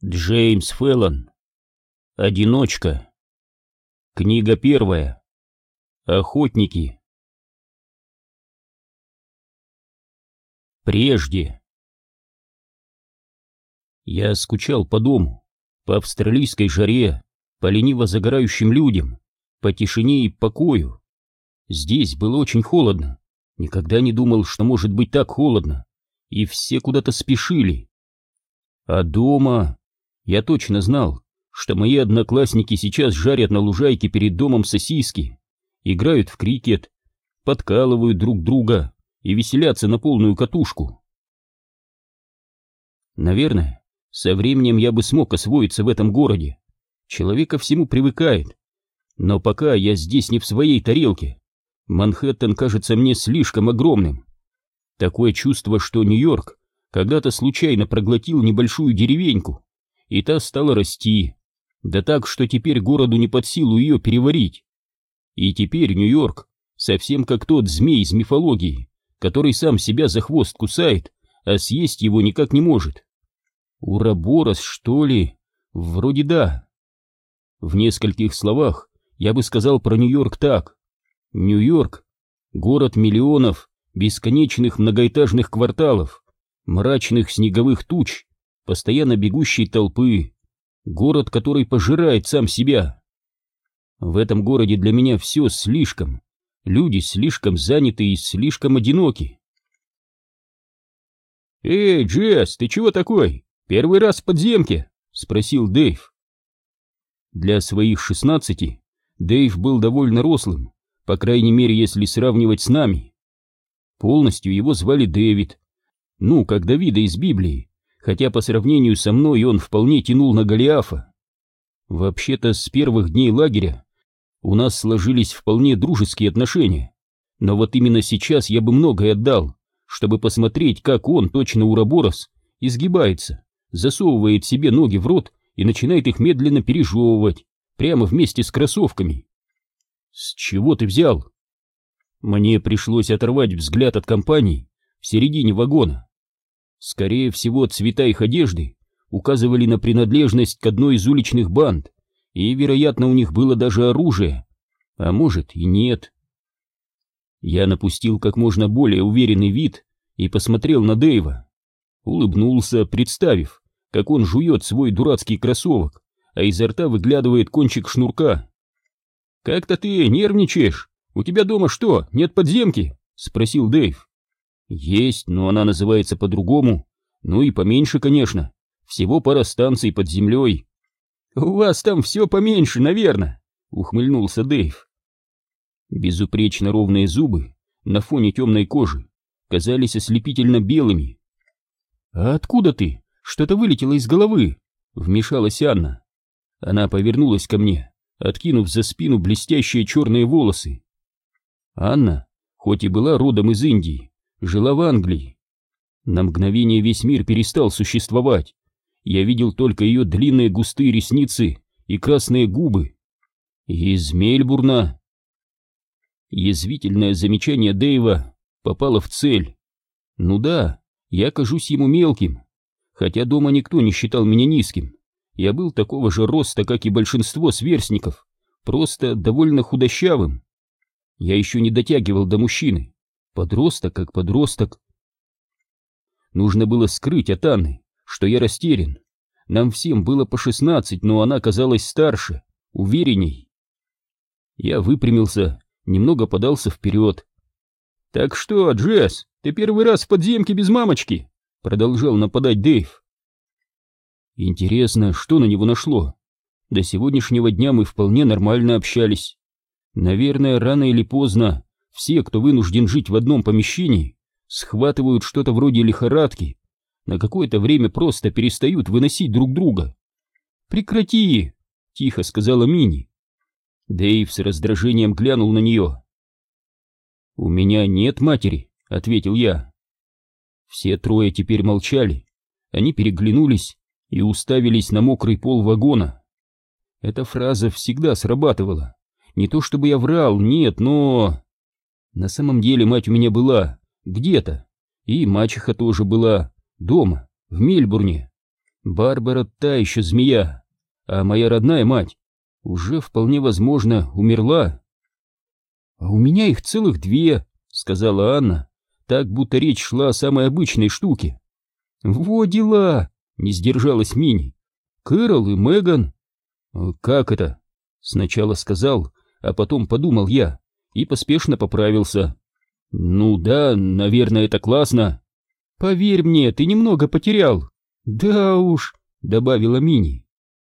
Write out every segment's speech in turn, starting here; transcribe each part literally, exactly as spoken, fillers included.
Джеймс Фэллон. Одиночка. Книга первая. Охотники. Прежде. Я скучал по дому, по австралийской жаре, по лениво загорающим людям, по тишине и покою. Здесь было очень холодно. Никогда не думал, что может быть так холодно. И все куда-то спешили. А дома... Я точно знал, что мои одноклассники сейчас жарят на лужайке перед домом сосиски, играют в крикет, подкалывают друг друга и веселятся на полную катушку. Наверное, со временем я бы смог освоиться в этом городе. Человек ко всему привыкает. Но пока я здесь не в своей тарелке. Манхэттен кажется мне слишком огромным. Такое чувство, что Нью-Йорк когда-то случайно проглотил небольшую деревеньку, и та стала расти, да так, что теперь городу не под силу ее переварить. И теперь Нью-Йорк совсем как тот змей из мифологии, который сам себя за хвост кусает, а съесть его никак не может. Уроборос, что ли? Вроде да. В нескольких словах я бы сказал про Нью-Йорк так. Нью-Йорк — город миллионов бесконечных многоэтажных кварталов, мрачных снеговых туч, постоянно бегущей толпы, город, который пожирает сам себя. В этом городе для меня все слишком, люди слишком заняты и слишком одиноки. «Эй, Джесс, ты чего такой? Первый раз в подземке?» — спросил Дэйв. Для своих шестнадцати Дэйв был довольно рослым, по крайней мере, если сравнивать с нами. Полностью его звали Дэвид, ну, как Давида из Библии, хотя по сравнению со мной он вполне тянул на Голиафа. Вообще-то с первых дней лагеря у нас сложились вполне дружеские отношения, но вот именно сейчас я бы многое отдал, чтобы посмотреть, как он, точно уроборос, изгибается, засовывает себе ноги в рот и начинает их медленно пережевывать, прямо вместе с кроссовками. «С чего ты взял?» Мне пришлось оторвать взгляд от компании в середине вагона. Скорее всего, цвета их одежды указывали на принадлежность к одной из уличных банд, и, вероятно, у них было даже оружие, а может и нет. Я напустил как можно более уверенный вид и посмотрел на Дэйва. Улыбнулся, представив, как он жует свой дурацкий кроссовок, а изо рта выглядывает кончик шнурка. «Как-то ты нервничаешь. У тебя дома что, нет подземки?» — спросил Дэйв. «Есть, но она называется по-другому. Ну и поменьше, конечно. Всего пара станций под землей». «У вас там все поменьше, наверное», — ухмыльнулся Дэйв. Безупречно ровные зубы на фоне темной кожи казались ослепительно белыми. «А откуда ты? Что-то вылетело из головы», — вмешалась Анна. Она повернулась ко мне, откинув за спину блестящие черные волосы. Анна, хоть и была родом из Индии, жила в Англии. На мгновение весь мир перестал существовать. Я видел только ее длинные густые ресницы и красные губы. Из Мельбурна. Язвительное замечание Дэйва попало в цель. Ну да, я кажусь ему мелким, хотя дома никто не считал меня низким. Я был такого же роста, как и большинство сверстников, просто довольно худощавым. Я еще не дотягивал до мужчины. Подросток как подросток. Нужно было скрыть от Анны, что я растерян. Нам всем было по шестнадцать, но она казалась старше, уверенней. Я выпрямился, немного подался вперед. «Так что, Джесс, ты первый раз в подземке без мамочки?» — продолжал нападать Дэйв. Интересно, что на него нашло? До сегодняшнего дня мы вполне нормально общались. Наверное, рано или поздно все, кто вынужден жить в одном помещении, схватывают что-то вроде лихорадки, на какое-то время просто перестают выносить друг друга. «Прекрати!» — тихо сказала Мини. Дэйв с раздражением глянул на нее. «У меня нет матери», — ответил я. Все трое теперь молчали. Они переглянулись и уставились на мокрый пол вагона. Эта фраза всегда срабатывала. Не то чтобы я врал, нет, но... На самом деле мать у меня была где-то, и мачеха тоже была дома, в Мельбурне. Барбара та еще змея, а моя родная мать уже вполне возможно умерла. «А у меня их целых две», — сказала Анна, так будто речь шла о самой обычной штуке. «Во дела!» — не сдержалась Мини. «Кэрол и Меган». «Как это?» — сначала сказал, а потом подумал я и поспешно поправился. «Ну да, наверное, это классно». «Поверь мне, ты немного потерял». «Да уж», — добавила Мини.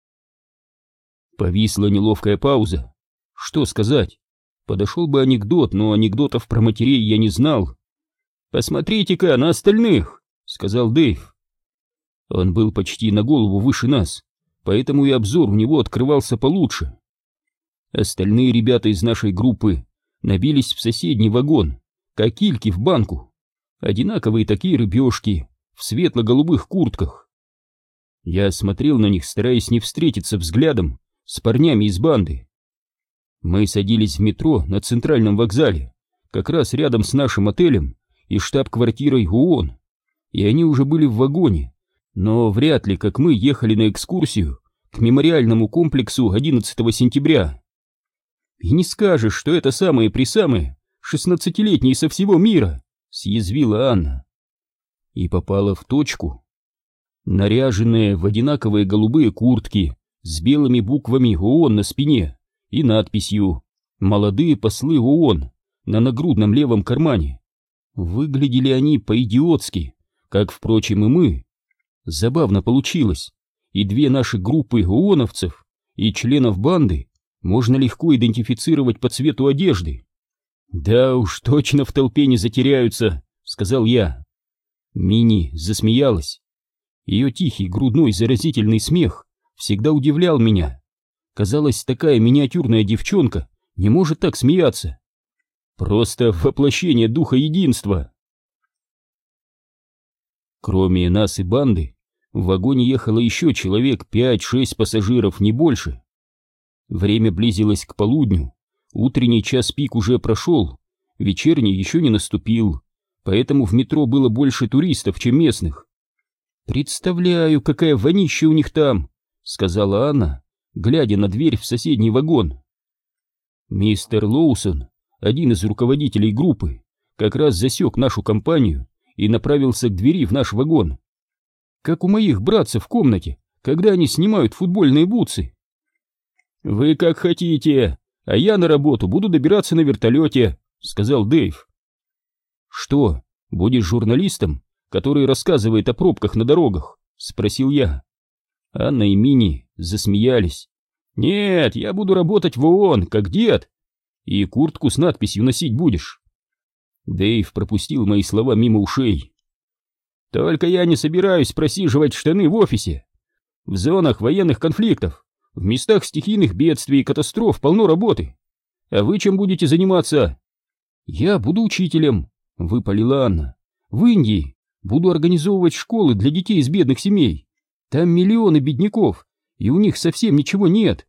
Повисла неловкая пауза. Что сказать? Подошел бы анекдот, но анекдотов про матерей я не знал. «Посмотрите-ка на остальных», — сказал Дэйв. Он был почти на голову выше нас, поэтому и обзор у него открывался получше. Остальные ребята из нашей группы набились в соседний вагон, как кильки в банку. Одинаковые такие рыбешки в светло-голубых куртках. Я смотрел на них, стараясь не встретиться взглядом с парнями из банды. Мы садились в метро на центральном вокзале, как раз рядом с нашим отелем и штаб-квартирой ООН, и они уже были в вагоне, но вряд ли, как мы, ехали на экскурсию к мемориальному комплексу одиннадцатого сентября. «И не скажешь, что это самые-присамые шестнадцатилетние со всего мира», — съязвила Анна. И попала в точку. Наряженные в одинаковые голубые куртки с белыми буквами ООН на спине и надписью «Молодые послы ООН» на нагрудном левом кармане. Выглядели они по-идиотски, как, впрочем, и мы. Забавно получилось, и две наши группы ООНовцев и членов банды можно легко идентифицировать по цвету одежды. «Да уж, точно в толпе не затеряются», — сказал я. Мини засмеялась. Ее тихий, грудной, заразительный смех всегда удивлял меня. Казалось, такая миниатюрная девчонка не может так смеяться. Просто воплощение духа единства. Кроме нас и банды, в вагоне ехало еще человек пять-шесть пассажиров, не больше. Время близилось к полудню, утренний час пик уже прошел, вечерний еще не наступил, поэтому в метро было больше туристов, чем местных. «Представляю, какая вонища у них там», — сказала Анна, глядя на дверь в соседний вагон. Мистер Лоусон, один из руководителей группы, как раз засек нашу компанию и направился к двери в наш вагон. Как у моих братцев в комнате, когда они снимают футбольные бутсы. «Вы как хотите, а я на работу буду добираться на вертолете», — сказал Дэйв. «Что, будешь журналистом, который рассказывает о пробках на дорогах?» — спросил я. Анна и Мини засмеялись. «Нет, я буду работать в ООН, как дед. И куртку с надписью носить будешь». Дэйв пропустил мои слова мимо ушей. «Только я не собираюсь просиживать штаны в офисе. В зонах военных конфликтов, в местах стихийных бедствий и катастроф полно работы. А вы чем будете заниматься?» «Я буду учителем», — выпалила Анна. «В Индии буду организовывать школы для детей из бедных семей. Там миллионы бедняков, и у них совсем ничего нет».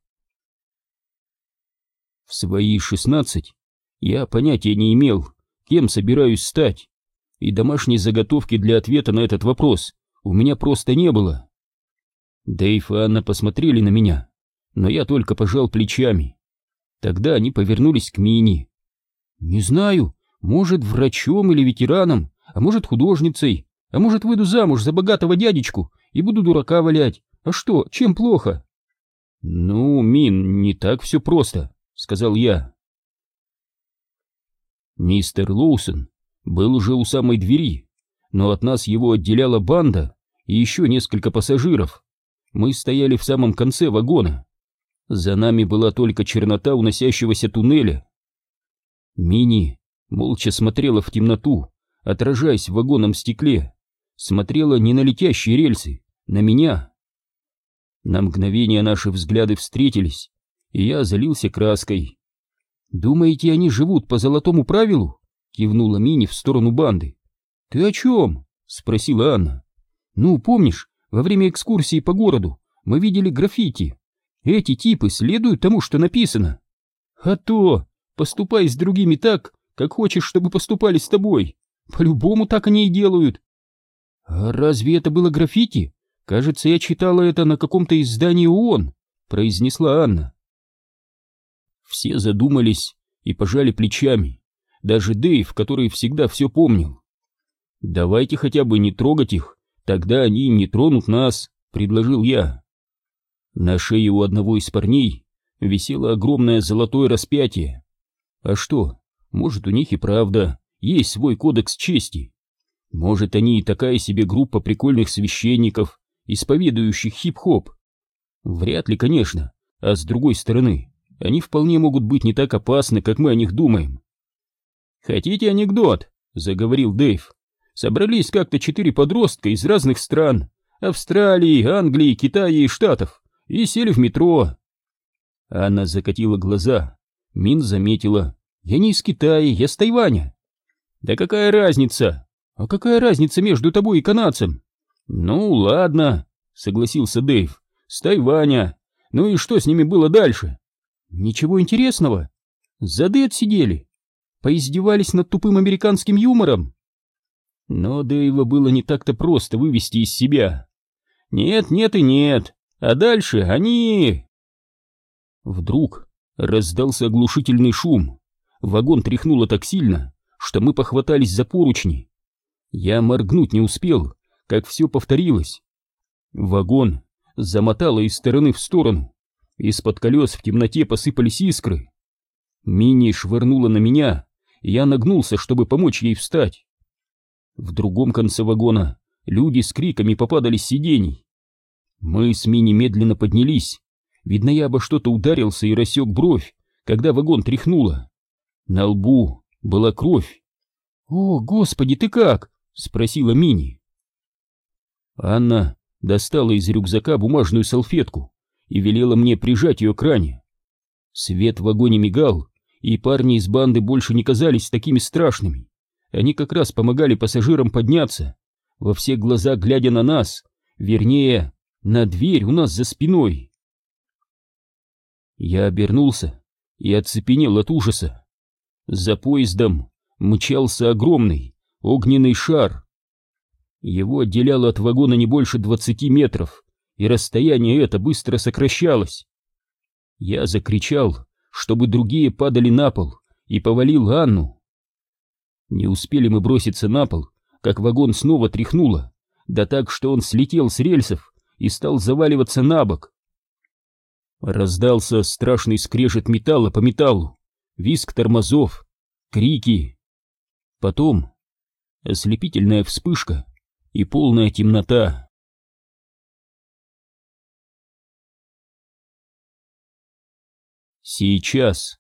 В свои шестнадцать я понятия не имел, кем собираюсь стать, и домашней заготовки для ответа на этот вопрос у меня просто не было. Дэйв и Анна посмотрели на меня, но я только пожал плечами. Тогда они повернулись к Мини. «Не знаю, может, врачом или ветераном, а может, художницей, а может, выйду замуж за богатого дядечку и буду дурака валять. А что, чем плохо?» «Ну, Мин, не так все просто», — сказал я. Мистер Лоусон был уже у самой двери, но от нас его отделяла банда и еще несколько пассажиров. Мы стояли в самом конце вагона. За нами была только чернота уносящегося туннеля. Мини молча смотрела в темноту, отражаясь в вагонном стекле, смотрела не на летящие рельсы, на меня. На мгновение наши взгляды встретились, и я залился краской. «Думаете, они живут по золотому правилу?» — кивнула Мини в сторону банды. «Ты о чем?» — спросила Анна. «Ну, помнишь, во время экскурсии по городу мы видели граффити. Эти типы следуют тому, что написано. А то, поступай с другими так, как хочешь, чтобы поступали с тобой. По-любому так они и делают». «А разве это было граффити? «Кажется, я читала это на каком-то издании ООН», — произнесла Анна. Все задумались и пожали плечами, даже Дэйв, который всегда все помнил. «Давайте хотя бы не трогать их, тогда они не тронут нас», — предложил я. На шее у одного из парней висело огромное золотое распятие. А что, может, у них и правда есть свой кодекс чести? Может, они и такая себе группа прикольных священников, исповедующих хип-хоп? Вряд ли, конечно, а с другой стороны, они вполне могут быть не так опасны, как мы о них думаем. «Хотите анекдот?» — заговорил Дэйв. «Собрались как-то четыре подростка из разных стран — Австралии, Англии, Китая и Штатов — и сели в метро». Анна закатила глаза. Мин заметила: «Я не из Китая, я с Тайваня». «Да какая разница? А какая разница между тобой и канадцем?» «Ну, ладно», — согласился Дэйв, — «с Тайваня. Ну и что с ними было дальше?» «Ничего интересного. Зады отсидели. Поиздевались над тупым американским юмором». Но Дэйва было не так-то просто вывести из себя. «Нет, нет и нет. А дальше они...» Вдруг раздался оглушительный шум. Вагон тряхнуло так сильно, что мы похватались за поручни. Я моргнуть не успел, как все повторилось. Вагон замотало из стороны в сторону. Из-под колес в темноте посыпались искры. Мини швырнула на меня, и я нагнулся, чтобы помочь ей встать. В другом конце вагона люди с криками попадали с сидений. Мы с Мини медленно поднялись. Видно, я обо что-то ударился и рассек бровь, когда вагон тряхнуло. На лбу была кровь. «О, Господи, ты как?» — спросила Мини. Анна достала из рюкзака бумажную салфетку и велела мне прижать ее к ране. Свет в вагоне мигал, и парни из банды больше не казались такими страшными. Они как раз помогали пассажирам подняться, во все глаза глядя на нас, вернее, на дверь у нас за спиной. Я обернулся и оцепенел от ужаса. За поездом мчался огромный огненный шар. Его отделяло от вагона не больше двадцати метров, и расстояние это быстро сокращалось. Я закричал, чтобы другие падали на пол, и повалил Анну. Не успели мы броситься на пол, как вагон снова тряхнуло, да так, что он слетел с рельсов и стал заваливаться на бок. Раздался страшный скрежет металла по металлу, визг тормозов, крики. Потом ослепительная вспышка и полная темнота. Сейчас.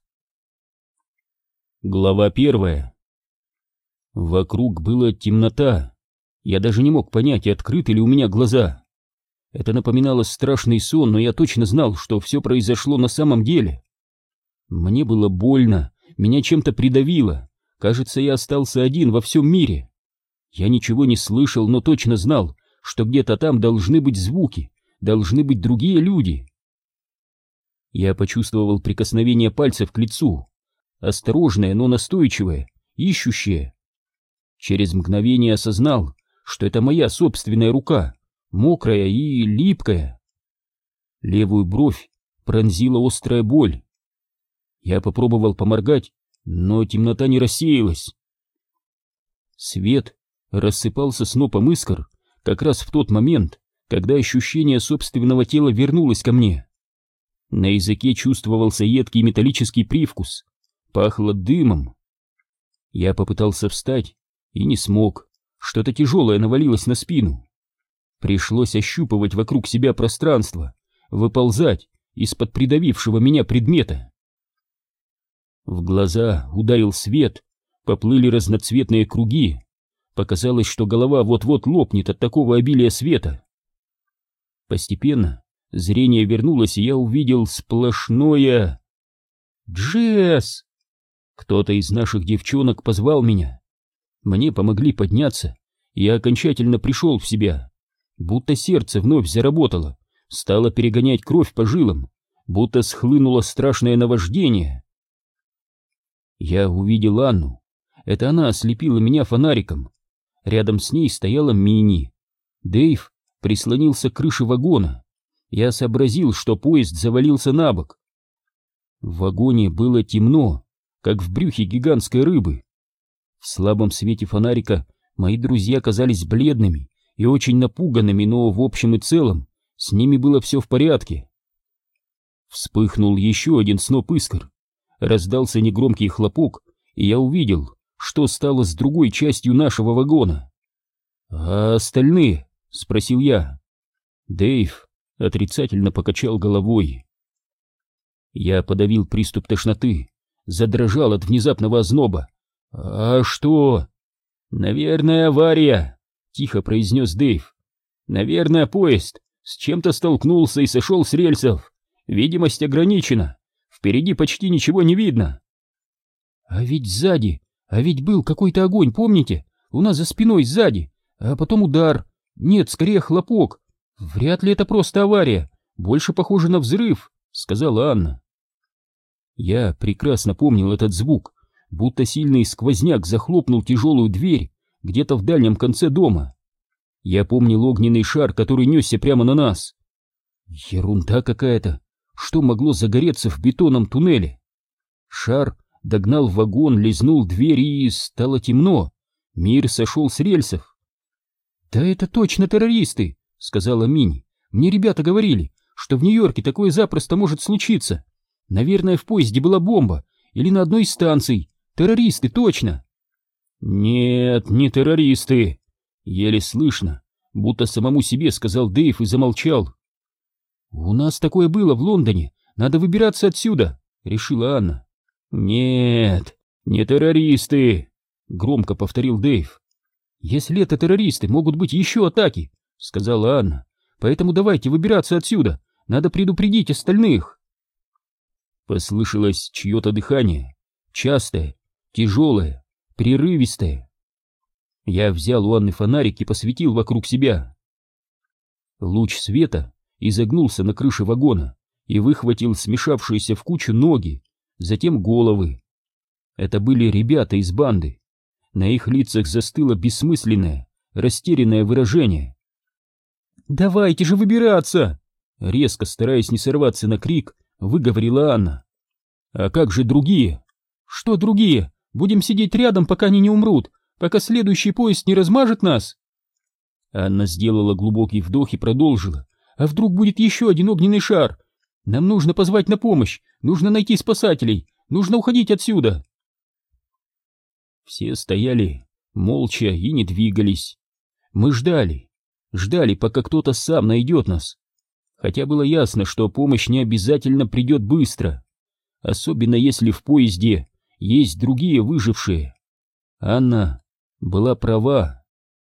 Глава первая. Вокруг была темнота. Я даже не мог понять, открыты ли у меня глаза. Это напоминало страшный сон, но я точно знал, что все произошло на самом деле. Мне было больно, меня чем-то придавило. Кажется, я остался один во всем мире. Я ничего не слышал, но точно знал, что где-то там должны быть звуки, должны быть другие люди. Я почувствовал прикосновение пальцев к лицу, осторожное, но настойчивое, ищущее. Через мгновение осознал, что это моя собственная рука, мокрая и липкая. Левую бровь пронзила острая боль. Я попробовал поморгать, но темнота не рассеялась. Свет рассыпался снопом искр как раз в тот момент, когда ощущение собственного тела вернулось ко мне. На языке чувствовался едкий металлический привкус, пахло дымом. Я попытался встать и не смог, что-то тяжелое навалилось на спину. Пришлось ощупывать вокруг себя пространство, выползать из-под придавившего меня предмета. В глаза ударил свет, поплыли разноцветные круги. Показалось, что голова вот-вот лопнет от такого обилия света. Постепенно зрение вернулось, и я увидел сплошное... Джесс! Кто-то из наших девчонок позвал меня. Мне помогли подняться, и я окончательно пришел в себя. Будто сердце вновь заработало, стало перегонять кровь по жилам, будто схлынуло страшное наваждение. Я увидел Анну. Это она ослепила меня фонариком. Рядом с ней стояла Мини. Дэйв прислонился к крыше вагона. Я сообразил, что поезд завалился на бок. В вагоне было темно, как в брюхе гигантской рыбы. В слабом свете фонарика мои друзья казались бледными и очень напуганными, но в общем и целом с ними было все в порядке. Вспыхнул еще один сноп искр. Раздался негромкий хлопок, и я увидел, что стало с другой частью нашего вагона. «А остальные?» — спросил я. Дэйв отрицательно покачал головой. Я подавил приступ тошноты, задрожал от внезапного озноба. «А что?» «Наверное, авария», — тихо произнес Дэйв. «Наверное, поезд с чем-то столкнулся и сошел с рельсов. Видимость ограничена. Впереди почти ничего не видно». «А ведь сзади, а ведь был какой-то огонь, помните? У нас за спиной сзади, а потом удар. Нет, скорее хлопок. Вряд ли это просто авария, больше похоже на взрыв», — сказала Анна. Я прекрасно помнил этот звук, будто сильный сквозняк захлопнул тяжелую дверь где-то в дальнем конце дома. Я помнил огненный шар, который несся прямо на нас. Ерунда какая-то. Что могло загореться в бетонном туннеле? Шар догнал вагон, лизнул дверь, и стало темно. Мир сошел с рельсов. «Да это точно террористы», — сказала Мини. «Мне ребята говорили, что в Нью-Йорке такое запросто может случиться. Наверное, в поезде была бомба, или на одной из станций. Террористы, точно!» «Нет, не террористы!» Еле слышно, будто самому себе сказал Дэйв и замолчал. «У нас такое было в Лондоне, надо выбираться отсюда», — решила Анна. «Нет, не террористы!» — громко повторил Дэйв. «Если это террористы, могут быть еще атаки», — сказала Анна. «Поэтому давайте выбираться отсюда, надо предупредить остальных». Послышалось чье-то дыхание, частое, тяжелое, прерывистое. Я взял у Анны фонарик и посветил вокруг себя. Луч света изогнулся на крыше вагона и выхватил смешавшиеся в кучу ноги, затем головы. Это были ребята из банды. На их лицах застыло бессмысленное, растерянное выражение. «Давайте же выбираться!» Резко, стараясь не сорваться на крик, выговорила Анна. «А как же другие?» «Что другие? Будем сидеть рядом, пока они не умрут, пока следующий поезд не размажет нас?» Анна сделала глубокий вдох и продолжила. «А вдруг будет еще один огненный шар? Нам нужно позвать на помощь, нужно найти спасателей, нужно уходить отсюда!» Все стояли молча и не двигались. Мы ждали, ждали, пока кто-то сам найдет нас. Хотя было ясно, что помощь не обязательно придет быстро, особенно если в поезде есть другие выжившие. Анна была права.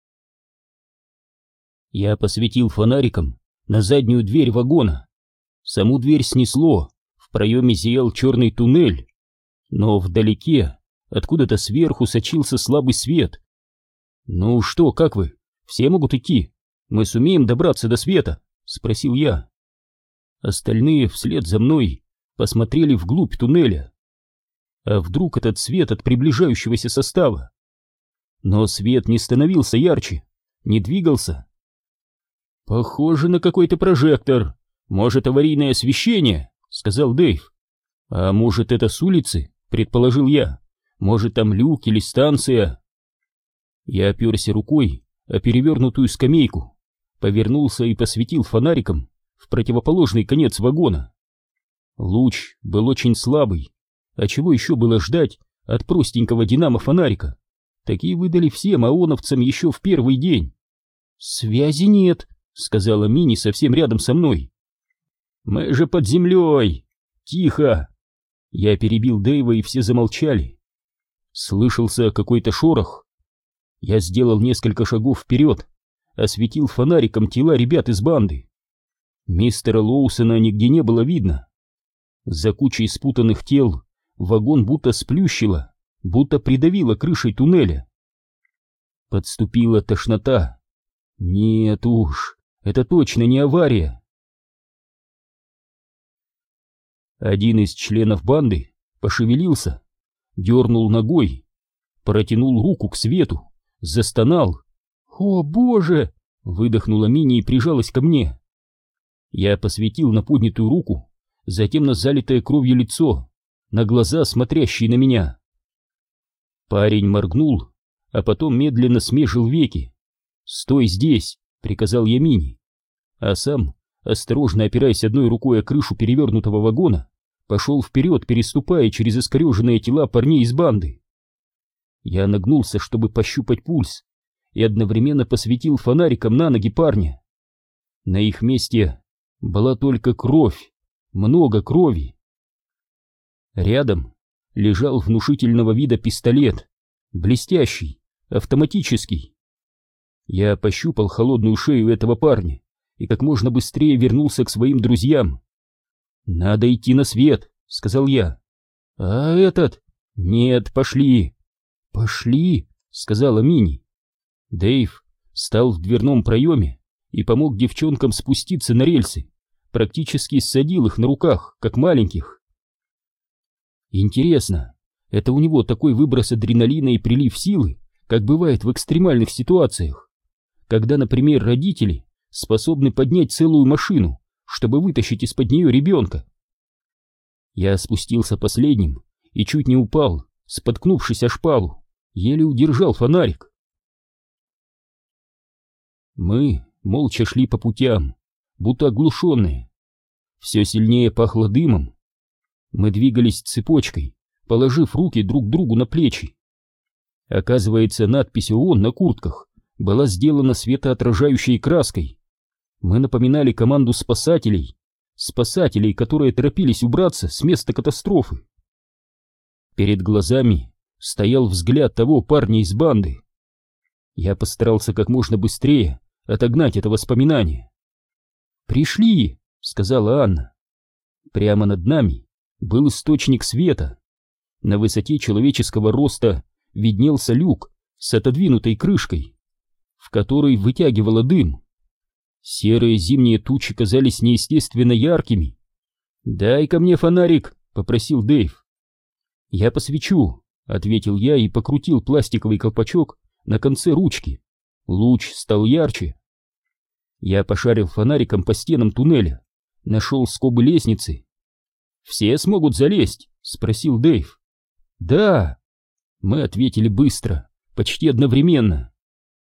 Я посветил фонариком на заднюю дверь вагона. Саму дверь снесло, в проеме зиял черный туннель, но вдалеке, откуда-то сверху, сочился слабый свет. «Ну что, как вы? Все могут идти? Мы сумеем добраться до света?» — спросил я. Остальные вслед за мной посмотрели вглубь туннеля. А вдруг этот свет от приближающегося состава? Но свет не становился ярче, не двигался. «Похоже на какой-то прожектор. Может, аварийное освещение?» — сказал Дэйв. «А может, это с улицы?» — предположил я. «Может, там люк или станция?» Я оперся рукой о перевернутую скамейку, повернулся и посветил фонариком в противоположный конец вагона. Луч был очень слабый, а чего еще было ждать от простенького динамо-фонарика? Такие выдали всем ооновцам еще в первый день. «Связи нет», — сказала Мини совсем рядом со мной. «Мы же под землей! Тихо!» Я перебил Дэйва, и все замолчали. Слышался какой-то шорох. Я сделал несколько шагов вперед, осветил фонариком тела ребят из банды. Мистера Лоусона нигде не было видно. За кучей спутанных тел вагон будто сплющило, будто придавило крышей туннеля. Подступила тошнота. Нет уж, это точно не авария. Один из членов банды пошевелился, дернул ногой, протянул руку к свету, застонал. «О, Боже!» Выдохнула Мини и прижалась ко мне. Я посветил на поднятую руку, затем на залитое кровью лицо, на глаза, смотрящие на меня. Парень моргнул, а потом медленно смежил веки. «Стой здесь!» — приказал я Мини, а сам, осторожно опираясь одной рукой о крышу перевернутого вагона, пошел вперед, переступая через искореженные тела парней из банды. Я нагнулся, чтобы пощупать пульс, и одновременно посветил фонариком на ноги парня. На их месте была только кровь, много крови. Рядом лежал внушительного вида пистолет, блестящий, автоматический. Я пощупал холодную шею этого парня и как можно быстрее вернулся к своим друзьям. «Надо идти на свет», — сказал я. «А этот?» «Нет, пошли». «Пошли», — сказала Мини. Дэйв стал в дверном проеме и помог девчонкам спуститься на рельсы, практически ссадил их на руках, как маленьких. Интересно, это у него такой выброс адреналина и прилив силы, как бывает в экстремальных ситуациях, когда, например, родители способны поднять целую машину, чтобы вытащить из-под нее ребенка. Я спустился последним и чуть не упал, споткнувшись о шпалу, еле удержал фонарик. Мы молча шли по путям, будто оглушенные. Все сильнее пахло дымом. Мы двигались цепочкой, положив руки друг другу на плечи. Оказывается, надпись ООН на куртках была сделана светоотражающей краской. Мы напоминали команду спасателей, спасателей, которые торопились убраться с места катастрофы. Перед глазами стоял взгляд того парня из банды. Я постарался как можно быстрее отогнать это воспоминание. «Пришли!» — сказала Анна. Прямо над нами был источник света. На высоте человеческого роста виднелся люк с отодвинутой крышкой, в которой вытягивало дым. Серые зимние тучи казались неестественно яркими. «Дай-ка мне фонарик!» — попросил Дэйв. «Я посвечу», — ответил я и покрутил пластиковый колпачок на конце ручки. Луч стал ярче. Я пошарил фонариком по стенам туннеля, нашел скобы лестницы. «Все смогут залезть?» — спросил Дэйв. «Да!» — мы ответили быстро, почти одновременно.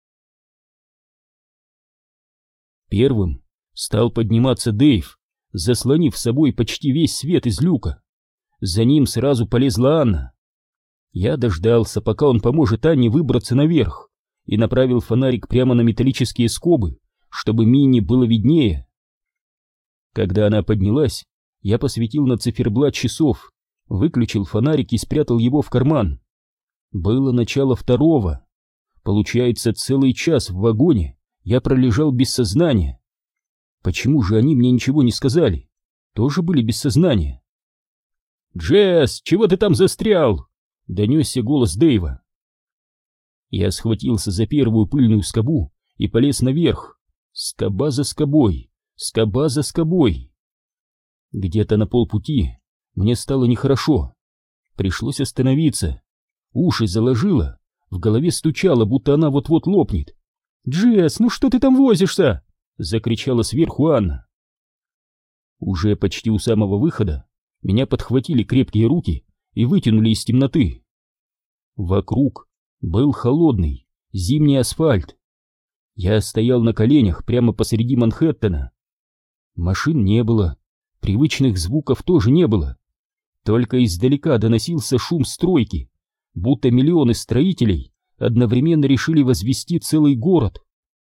Первым стал подниматься Дэйв, заслонив с собой почти весь свет из люка. За ним сразу полезла Анна. Я дождался, пока он поможет Анне выбраться наверх, и направил фонарик прямо на металлические скобы, чтобы Минни было виднее. Когда она поднялась, я посветил на циферблат часов, выключил фонарик и спрятал его в карман. Было начало второго. Получается, целый час в вагоне я пролежал без сознания. Почему же они мне ничего не сказали? Тоже были без сознания. «Джесс, чего ты там застрял?» — донесся голос Дэйва. Я схватился за первую пыльную скобу и полез наверх. Скоба за скобой, скоба за скобой. Где-то на полпути мне стало нехорошо. Пришлось остановиться. Уши заложило, в голове стучало, будто она вот-вот лопнет. «Джесс, ну что ты там возишься?» — закричала сверху Анна. Уже почти у самого выхода меня подхватили крепкие руки и вытянули из темноты. Вокруг был холодный зимний асфальт. Я стоял на коленях прямо посреди Манхэттена. Машин не было, привычных звуков тоже не было. Только издалека доносился шум стройки, будто миллионы строителей одновременно решили возвести целый город.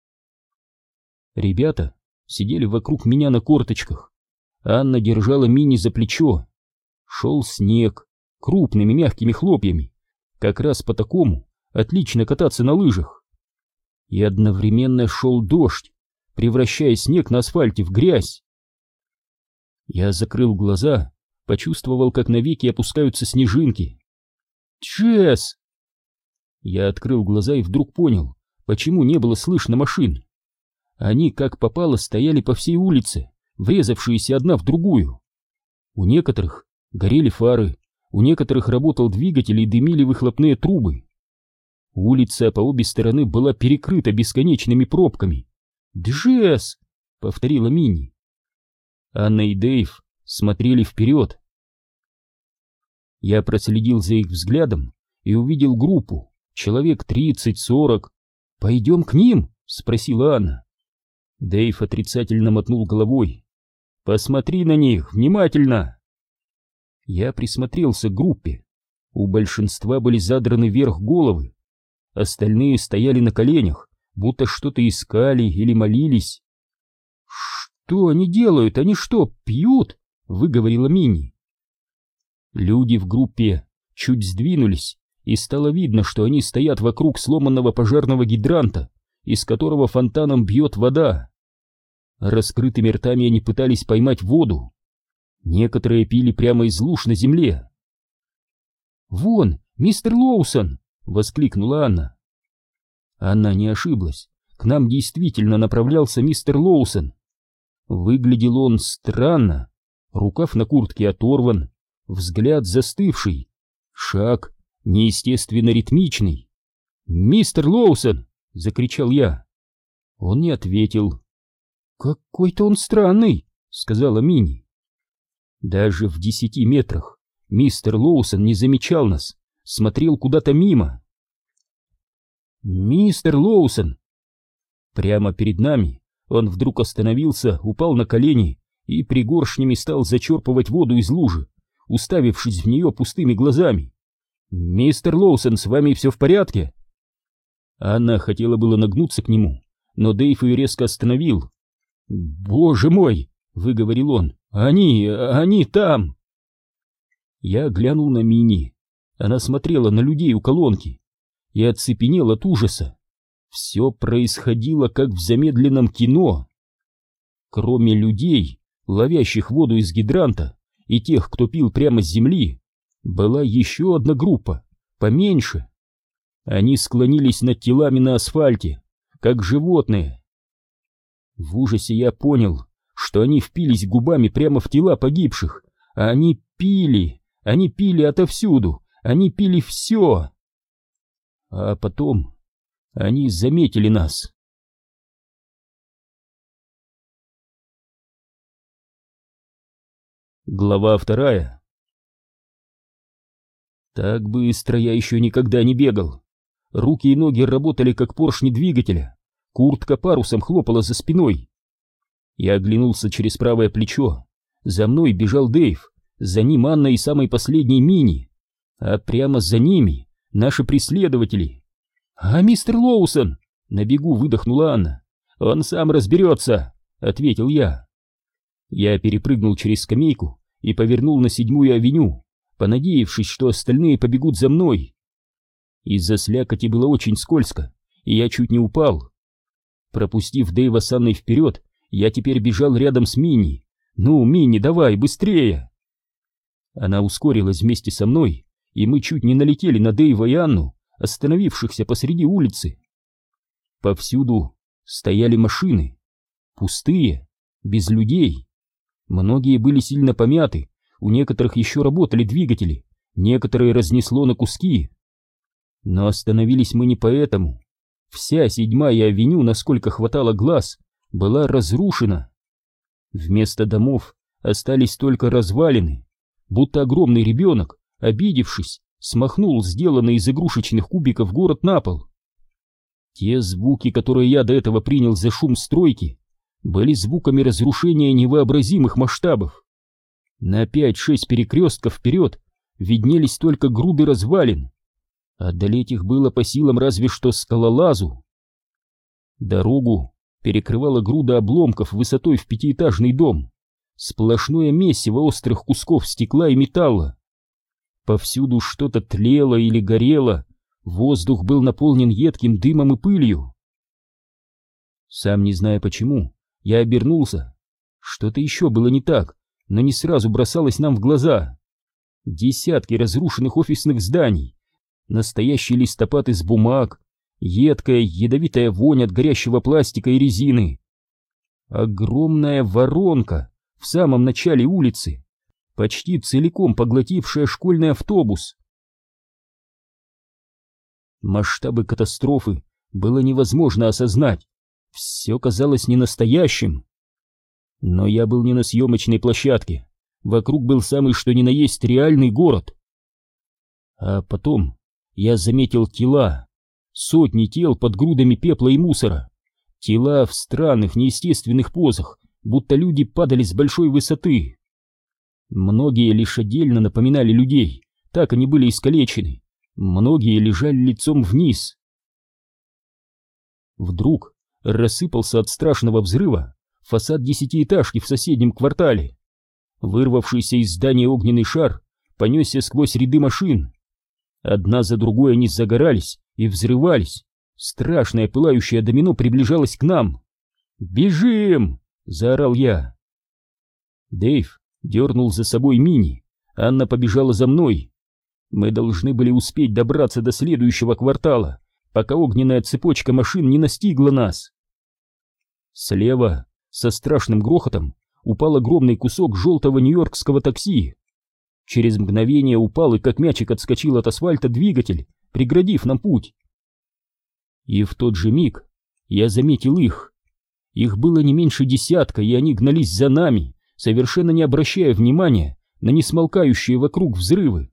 Ребята сидели вокруг меня на корточках. Анна держала Минни за плечо. Шел снег, крупными мягкими хлопьями. Как раз по такому отлично кататься на лыжах. И одновременно шел дождь, превращая снег на асфальте в грязь. Я закрыл глаза, почувствовал, как навеки опускаются снежинки. «Джесс!» Я открыл глаза и вдруг понял, почему не было слышно машин. Они, как попало, стояли по всей улице, врезавшиеся одна в другую. У некоторых горели фары, у некоторых работал двигатель и дымили выхлопные трубы. Улица по обе стороны была перекрыта бесконечными пробками. «Джесс!» — повторила Минни. Анна и Дэйв смотрели вперед. Я проследил за их взглядом и увидел группу, человек тридцать-сорок. «Пойдем к ним?» — спросила Анна. Дэйв отрицательно мотнул головой. «Посмотри на них внимательно!» Я присмотрелся к группе. У большинства были задраны вверх головы. Остальные стояли на коленях, будто что-то искали или молились. «Что они делают? Они что, пьют?» — выговорила Минни. Люди в группе чуть сдвинулись, и стало видно, что они стоят вокруг сломанного пожарного гидранта, из которого фонтаном бьет вода. Раскрытыми ртами они пытались поймать воду. Некоторые пили прямо из луж на земле. «Вон, мистер Лоусон!» — воскликнула Анна. Анна не ошиблась. К нам действительно направлялся мистер Лоусон. Выглядел он странно. Рукав на куртке оторван, взгляд застывший, шаг неестественно ритмичный. «Мистер Лоусон!» — закричал я. Он не ответил. «Какой-то он странный», — сказала Минни. Даже в десяти метрах мистер Лоусон не замечал нас, смотрел куда-то мимо. «Мистер Лоусон!» Прямо перед нами он вдруг остановился, упал на колени и пригоршнями стал зачерпывать воду из лужи, уставившись в нее пустыми глазами. «Мистер Лоусон, с вами все в порядке?» Анна хотела было нагнуться к нему, но Дэйв ее резко остановил. «Боже мой!» — выговорил он. «Они... они там!» Я глянул на Минни. Она смотрела на людей у колонки и оцепенел от ужаса. Все происходило, как в замедленном кино. Кроме людей, ловящих воду из гидранта, и тех, кто пил прямо с земли, была еще одна группа, поменьше. Они склонились над телами на асфальте, как животные. В ужасе я понял, что они впились губами прямо в тела погибших, а они пили, они пили отовсюду, они пили все. А потом они заметили нас. Глава вторая. Так быстро я еще никогда не бегал. Руки и ноги работали как поршни двигателя, куртка парусом хлопала за спиной. Я оглянулся через правое плечо. За мной бежал Дэйв, за ним Анна и самой последней Минни, а прямо за ними наши преследователи. «А мистер Лоусон?» — на бегу выдохнула Анна. «Он сам разберется», — ответил я. Я перепрыгнул через скамейку и повернул на седьмую авеню, понадеявшись, что остальные побегут за мной. Из-за слякоти было очень скользко, и я чуть не упал. Пропустив Дэйва с Анной вперед, я теперь бежал рядом с Минни. «Ну, Минни, давай, быстрее!» Она ускорилась вместе со мной, и мы чуть не налетели на Дэйва и Анну, остановившихся посреди улицы. Повсюду стояли машины, пустые, без людей. Многие были сильно помяты, у некоторых еще работали двигатели, некоторые разнесло на куски. Но остановились мы не поэтому. Вся седьмая авеню, насколько хватало глаз, была разрушена. Вместо домов остались только развалины, будто огромный ребенок, обидевшись, смахнул сделанный из игрушечных кубиков город на пол. Те звуки, которые я до этого принял за шум стройки, были звуками разрушения невообразимых масштабов. На пять-шесть перекрестков вперед виднелись только груды развалин. Одолеть их было по силам разве что скалолазу. Дорогу перекрывала груда обломков высотой в пятиэтажный дом, сплошное месиво острых кусков стекла и металла. Повсюду что-то тлело или горело, воздух был наполнен едким дымом и пылью. Сам не зная почему, я обернулся. Что-то еще было не так, но не сразу бросалось нам в глаза. Десятки разрушенных офисных зданий, настоящий листопад из бумаг, едкая ядовитая вонь от горящего пластика и резины. Огромная воронка в самом начале улицы, почти целиком поглотившая школьный автобус. Масштабы катастрофы было невозможно осознать. Все казалось ненастоящим. Но я был не на съемочной площадке. Вокруг был самый что ни на есть реальный город. А потом я заметил тела. Сотни тел под грудами пепла и мусора. Тела в странных, неестественных позах, будто люди падали с большой высоты. Многие лишь отдельно напоминали людей, так они были искалечены. Многие лежали лицом вниз. Вдруг рассыпался от страшного взрыва фасад десятиэтажки в соседнем квартале. Вырвавшийся из здания огненный шар понесся сквозь ряды машин. Одна за другой они загорались и взрывались. Страшное пылающее домино приближалось к нам. «Бежим!» — заорал я. Дэйв дернул за собой Мини. Анна побежала за мной. Мы должны были успеть добраться до следующего квартала, пока огненная цепочка машин не настигла нас. Слева, со страшным грохотом, упал огромный кусок желтого нью-йоркского такси. Через мгновение упал и как мячик отскочил от асфальта двигатель, преградив нам путь. И в тот же миг я заметил их. Их было не меньше десятка, и они гнались за нами, совершенно не обращая внимания на несмолкающие вокруг взрывы.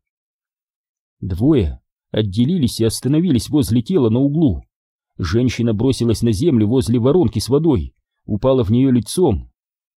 Двое отделились и остановились возле тела на углу. Женщина бросилась на землю возле воронки с водой, упала в нее лицом.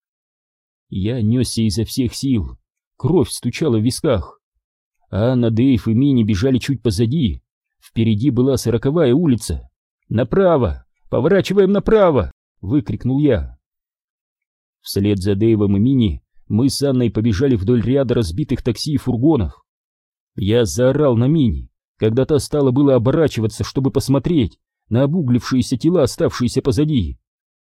Я несся изо всех сил, кровь стучала в висках. Анна, Дэйв и Мини бежали чуть позади. Впереди была сороковая улица. «Направо! Поворачиваем направо!» — выкрикнул я. Вслед за Дэйвом и Мини мы с Анной побежали вдоль ряда разбитых такси и фургонов. Я заорал на Мини, когда та стала было оборачиваться, чтобы посмотреть на обуглившиеся тела, оставшиеся позади.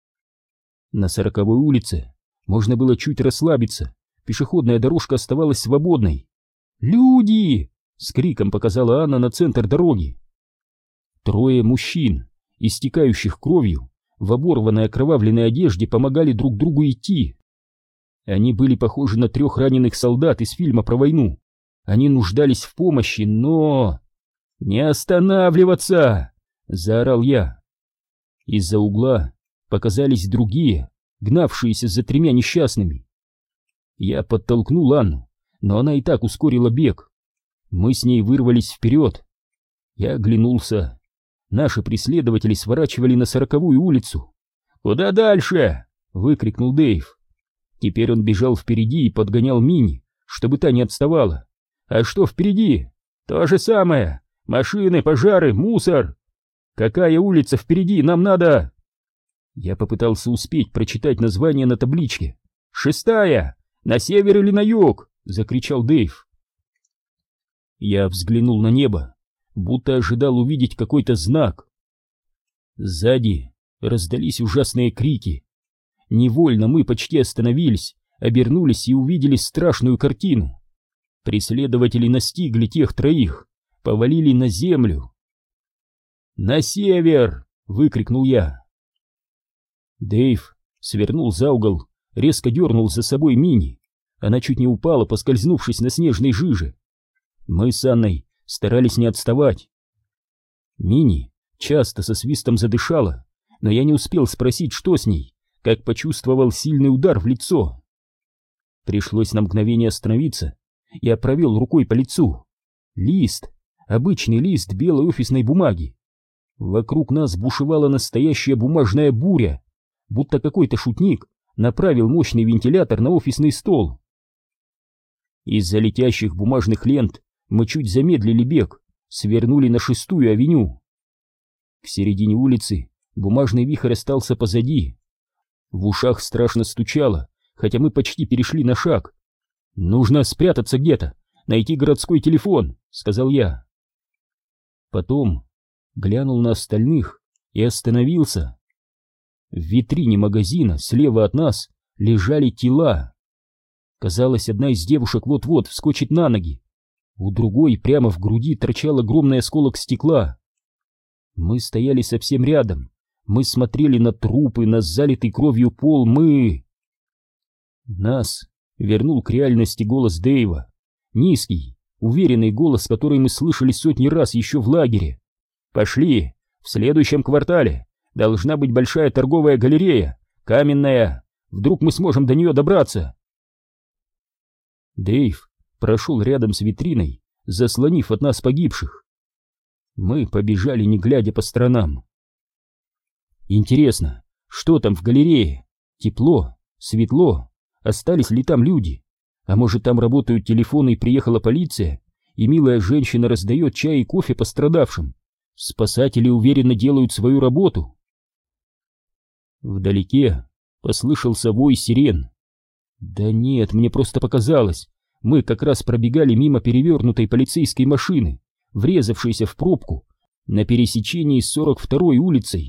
На сороковой улице можно было чуть расслабиться, пешеходная дорожка оставалась свободной. «Люди!» — с криком показала Анна на центр дороги. Трое мужчин, истекающих кровью, в оборванной окровавленной одежде, помогали друг другу идти. Они были похожи на трех раненых солдат из фильма про войну. Они нуждались в помощи, но... «Не останавливаться!» — заорал я. Из-за угла показались другие, гнавшиеся за тремя несчастными. Я подтолкнул Анну, но она и так ускорила бег. Мы с ней вырвались вперед. Я оглянулся. Наши преследователи сворачивали на сороковую улицу. «Куда дальше?» — выкрикнул Дэйв. Теперь он бежал впереди и подгонял Мини, чтобы та не отставала. «А что впереди?» «То же самое. Машины, пожары, мусор. Какая улица впереди? Нам надо...» Я попытался успеть прочитать название на табличке. «Шестая! На север или на юг?» — закричал Дэйв. Я взглянул на небо, будто ожидал увидеть какой-то знак. Сзади раздались ужасные крики. Невольно мы почти остановились, обернулись и увидели страшную картину. Преследователи настигли тех троих, повалили на землю. «На север!» — выкрикнул я. Дэйв свернул за угол, резко дернул за собой Мини. Она чуть не упала, поскользнувшись на снежной жиже. Мы с Анной старались не отставать. Мини часто со свистом задышала, но я не успел спросить, что с ней, как почувствовал сильный удар в лицо. Пришлось на мгновение остановиться. Я провел рукой по лицу. Лист, обычный лист белой офисной бумаги. Вокруг нас бушевала настоящая бумажная буря, будто какой-то шутник направил мощный вентилятор на офисный стол. Из-за летящих бумажных лент мы чуть замедлили бег, свернули на шестую авеню. К середине улицы бумажный вихрь остался позади. В ушах страшно стучало, хотя мы почти перешли на шаг. «Нужно спрятаться где-то, найти городской телефон», — сказал я. Потом глянул на остальных и остановился. В витрине магазина слева от нас лежали тела. Казалось, одна из девушек вот-вот вскочит на ноги. У другой прямо в груди торчал огромный осколок стекла. Мы стояли совсем рядом. Мы смотрели на трупы, на залитый кровью пол. Мы... Нас вернул к реальности голос Дэйва. Низкий, уверенный голос, который мы слышали сотни раз еще в лагере. «Пошли! В следующем квартале! Должна быть большая торговая галерея, каменная. Вдруг мы сможем до нее добраться?» Дэйв прошел рядом с витриной, заслонив от нас погибших. Мы побежали, не глядя по сторонам. Интересно, что там в галерее? Тепло, светло, остались ли там люди? А может, там работают телефоны и приехала полиция, и милая женщина раздает чай и кофе пострадавшим? Спасатели уверенно делают свою работу. Вдалеке послышался вой сирен. Да нет, мне просто показалось. Мы как раз пробегали мимо перевернутой полицейской машины, врезавшейся в пробку на пересечении с сорок второй улицей.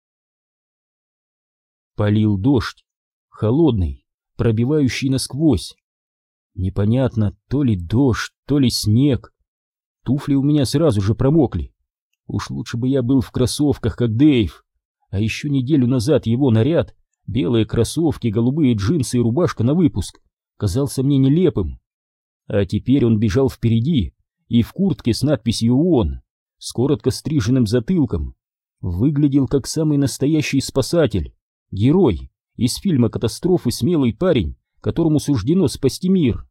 Полил дождь, холодный, пробивающий насквозь. Непонятно, то ли дождь, то ли снег. Туфли у меня сразу же промокли. Уж лучше бы я был в кроссовках, как Дэйв. А еще неделю назад его наряд, белые кроссовки, голубые джинсы и рубашка на выпуск, казался мне нелепым. А теперь он бежал впереди и в куртке с надписью ООН, с коротко стриженным затылком. Выглядел как самый настоящий спасатель, герой из фильма «Катастрофы», смелый парень, которому суждено спасти мир.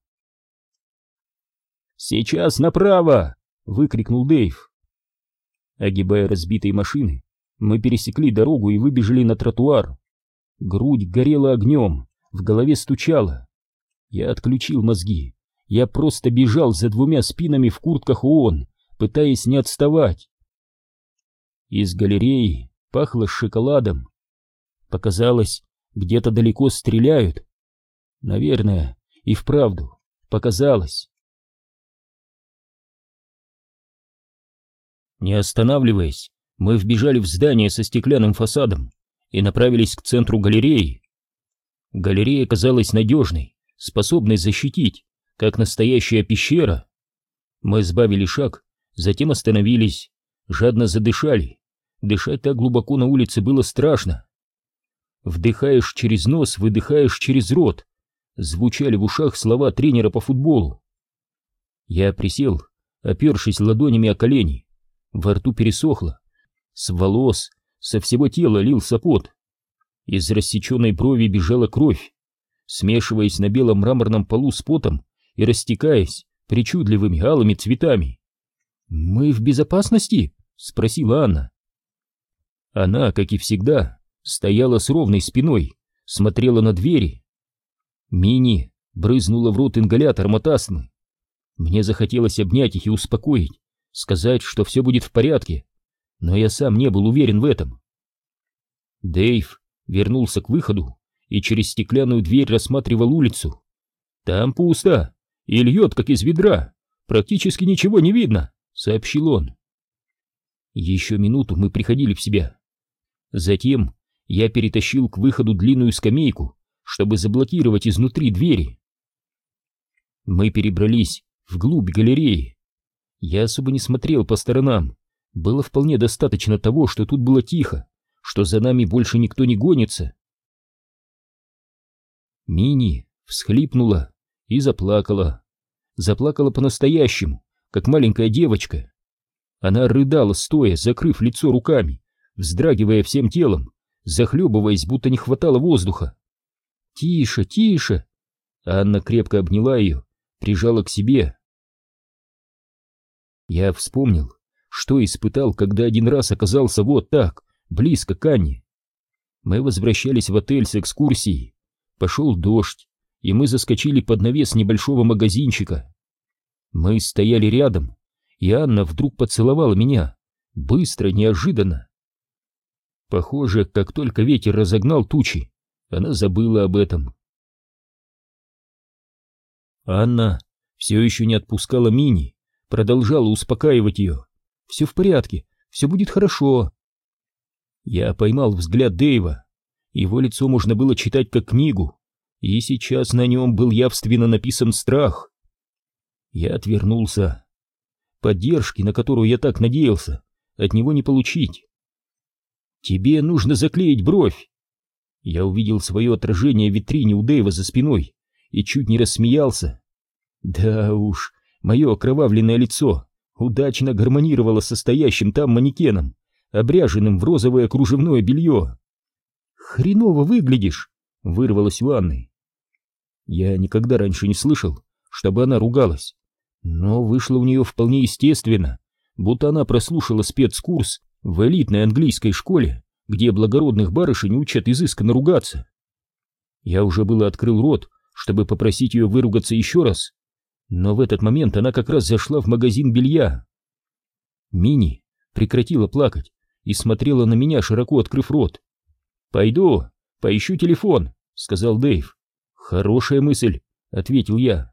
«Сейчас направо!» — выкрикнул Дэйв. Огибая разбитые машины, мы пересекли дорогу и выбежали на тротуар. Грудь горела огнем, в голове стучало. Я отключил мозги. Я просто бежал за двумя спинами в куртках ООН, пытаясь не отставать. Из галереи пахло шоколадом. Показалось, где-то далеко стреляют. Наверное, и вправду показалось. Не останавливаясь, мы вбежали в здание со стеклянным фасадом и направились к центру галереи. Галерея казалась надежной, способной защитить, как настоящая пещера. Мы сбавили шаг, затем остановились, жадно задышали. Дышать так глубоко на улице было страшно. «Вдыхаешь через нос, выдыхаешь через рот», звучали в ушах слова тренера по футболу. Я присел, опершись ладонями о колени. Во рту пересохло, с волос, со всего тела лился пот. Из рассеченной брови бежала кровь, смешиваясь на белом мраморном полу с потом и растекаясь причудливыми алыми цветами. «Мы в безопасности?» — спросила Анна. Она, как и всегда, стояла с ровной спиной, смотрела на двери. Мини брызнула в рот ингалятором от астмы. Мне захотелось обнять их и успокоить, сказать, что все будет в порядке, но я сам не был уверен в этом. Дэйв вернулся к выходу и через стеклянную дверь рассматривал улицу. «Там пусто и льет, как из ведра, практически ничего не видно», — сообщил он. Еще минуту мы приходили в себя. Затем я перетащил к выходу длинную скамейку, чтобы заблокировать изнутри двери. Мы перебрались вглубь галереи. Я особо не смотрел по сторонам. Было вполне достаточно того, что тут было тихо, что за нами больше никто не гонится. Мини всхлипнула и заплакала. Заплакала по-настоящему, как маленькая девочка. Она рыдала стоя, закрыв лицо руками, вздрагивая всем телом, захлебываясь, будто не хватало воздуха. «Тише, тише!» Анна крепко обняла ее, прижала к себе. Я вспомнил, что испытал, когда один раз оказался вот так, близко к Анне. Мы возвращались в отель с экскурсией. Пошел дождь, и мы заскочили под навес небольшого магазинчика. Мы стояли рядом, и Анна вдруг поцеловала меня, быстро, неожиданно. Похоже, как только ветер разогнал тучи, она забыла об этом. Анна все еще не отпускала Мини, продолжала успокаивать ее. «Все в порядке, все будет хорошо». Я поймал взгляд Дэйва. Его лицо можно было читать как книгу, и сейчас на нем был явственно написан страх. Я отвернулся. Поддержки, на которую я так надеялся, от него не получить. «Тебе нужно заклеить бровь». Я увидел свое отражение в витрине у Дэйва за спиной и чуть не рассмеялся. Да уж, мое окровавленное лицо удачно гармонировало со стоящим там манекеном, обряженным в розовое кружевное белье. «Хреново выглядишь!» — вырвалось у Анны. Я никогда раньше не слышал, чтобы она ругалась, но вышло у нее вполне естественно, будто она прослушала спецкурс в элитной английской школе, где благородных барышень учат изысканно ругаться. Я уже было открыл рот, чтобы попросить ее выругаться еще раз, но в этот момент она как раз зашла в магазин белья. Мини прекратила плакать и смотрела на меня, широко открыв рот. «Пойду, поищу телефон», — сказал Дэйв. «Хорошая мысль», — ответил я.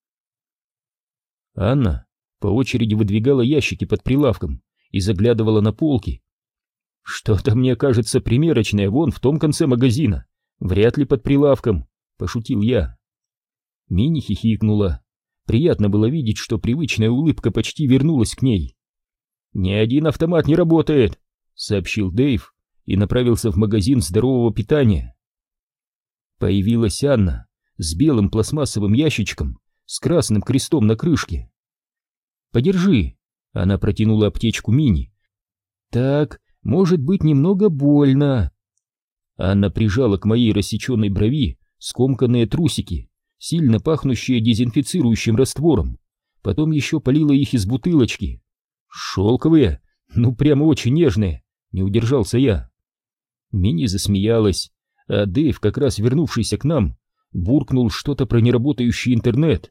Анна по очереди выдвигала ящики под прилавком и заглядывала на полки. «Что-то мне кажется примерочное вон в том конце магазина, вряд ли под прилавком», — пошутил я. Мини хихикнула. Приятно было видеть, что привычная улыбка почти вернулась к ней. «Ни один автомат не работает», — сообщил Дэйв и направился в магазин здорового питания. Появилась Анна с белым пластмассовым ящичком с красным крестом на крышке. «Подержи», — она протянула аптечку Мини. «Так, может быть, немного больно». Анна прижала к моей рассеченной брови скомканные трусики, сильно пахнущие дезинфицирующим раствором, потом еще полила их из бутылочки. «Шелковые? Ну, прямо очень нежные», — не удержался я. Мини засмеялась, а Дэйв, как раз вернувшийся к нам, буркнул что-то про неработающий интернет.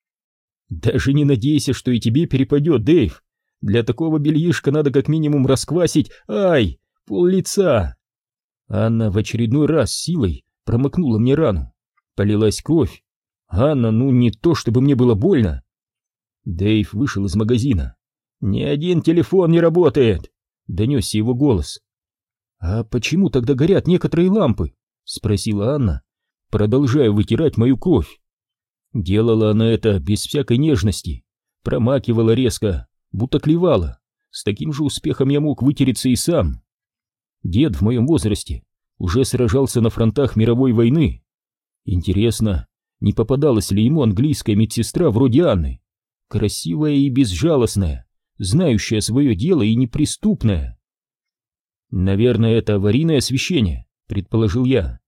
«Даже не надейся, что и тебе перепадет, Дэйв. Для такого бельишка надо как минимум расквасить, ай, пол лица». Анна в очередной раз силой промокнула мне рану. Полилась кровь. «Анна, ну не то, чтобы мне было больно». Дэйв вышел из магазина. «Ни один телефон не работает», — донесся его голос. «А почему тогда горят некоторые лампы?» — спросила Анна, продолжая вытирать мою кровь. Делала она это без всякой нежности, промакивала резко, будто клевала. С таким же успехом я мог вытереться и сам. Дед в моем возрасте уже сражался на фронтах мировой войны. Интересно, не попадалась ли ему английская медсестра вроде Анны, красивая и безжалостная, знающая свое дело и неприступная? «Наверное, это аварийное освещение», — предположил я.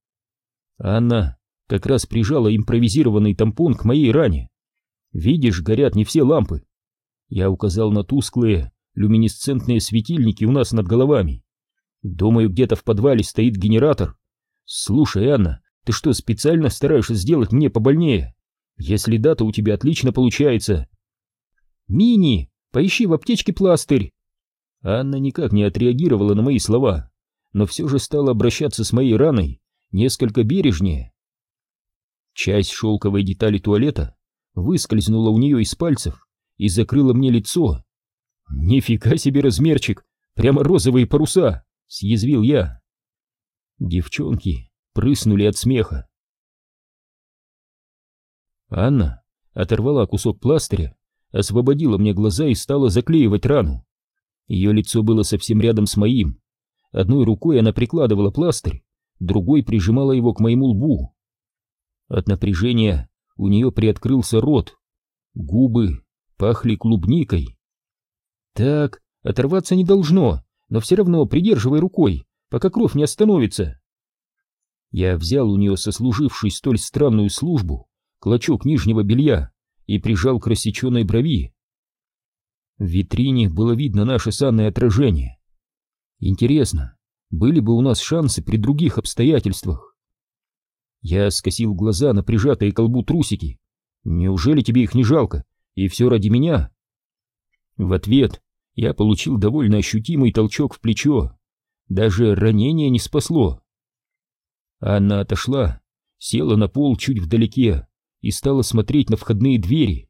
Анна как раз прижала импровизированный тампон к моей ране. «Видишь, горят не все лампы». Я указал на тусклые люминесцентные светильники у нас над головами. «Думаю, где-то в подвале стоит генератор. Слушай, Анна, ты что, специально стараешься сделать мне побольнее? Если да, то у тебя отлично получается». «Мини, поищи в аптечке пластырь». Анна никак не отреагировала на мои слова, но все же стала обращаться с моей раной несколько бережнее. Часть шелковой детали туалета выскользнула у нее из пальцев и закрыла мне лицо. «Нифига себе размерчик, прямо розовые паруса!» — съязвил я. Девчонки прыснули от смеха. Анна оторвала кусок пластыря, освободила мне глаза и стала заклеивать рану. Ее лицо было совсем рядом с моим. Одной рукой она прикладывала пластырь, другой прижимала его к моему лбу. От напряжения у нее приоткрылся рот. Губы пахли клубникой. «Так, оторваться не должно, но все равно придерживай рукой, пока кровь не остановится». Я взял у нее сослуживший столь странную службу клочок нижнего белья и прижал к рассеченной брови. В витрине было видно наше с Анной отражение. Интересно, были бы у нас шансы при других обстоятельствах? Я скосил глаза на прижатые к колбу трусики. «Неужели тебе их не жалко? И все ради меня?» В ответ я получил довольно ощутимый толчок в плечо. Даже ранение не спасло. Анна отошла, села на пол чуть вдалеке и стала смотреть на входные двери.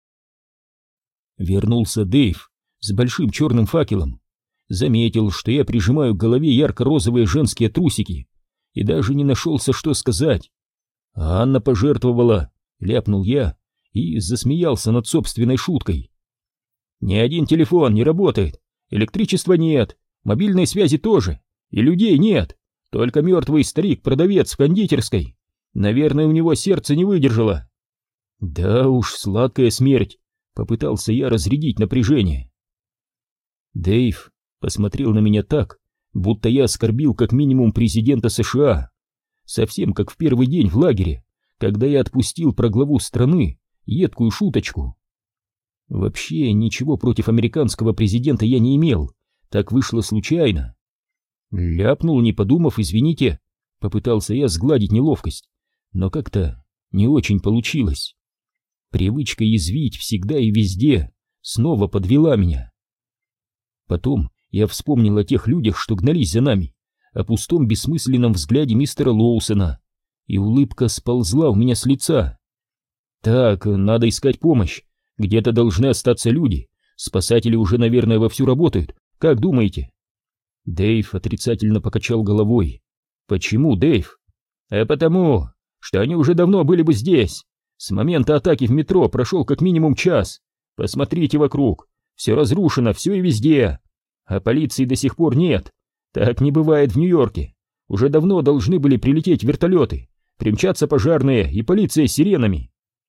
Вернулся Дэйв с большим черным факелом. Заметил, что я прижимаю к голове ярко-розовые женские трусики, и даже не нашелся, что сказать. А Анна пожертвовала, ляпнул я и засмеялся над собственной шуткой. «Ни один телефон не работает, электричества нет, мобильной связи тоже, и людей нет, только мертвый старик-продавец в кондитерской. Наверное, у него сердце не выдержало». «Да уж, сладкая смерть», — попытался я разрядить напряжение. Дэйв посмотрел на меня так, будто я оскорбил как минимум президента США, совсем как в первый день в лагере, когда я отпустил про главу страны едкую шуточку. Вообще ничего против американского президента я не имел, так вышло случайно. Ляпнул, не подумав, извините, попытался я сгладить неловкость, но как-то не очень получилось. Привычка язвить всегда и везде снова подвела меня. Потом я вспомнил о тех людях, что гнались за нами, о пустом бессмысленном взгляде мистера Лоусона, и улыбка сползла у меня с лица. Так, надо искать помощь, где-то должны остаться люди, спасатели уже, наверное, вовсю работают, как думаете? Дэйв отрицательно покачал головой. Почему, Дэйв? А потому, что они уже давно были бы здесь. С момента атаки в метро прошел как минимум час. Посмотрите вокруг, все разрушено, все и везде. А полиции до сих пор нет. Так не бывает в Нью-Йорке. Уже давно должны были прилететь вертолеты, примчаться пожарные и полиция с сиренами.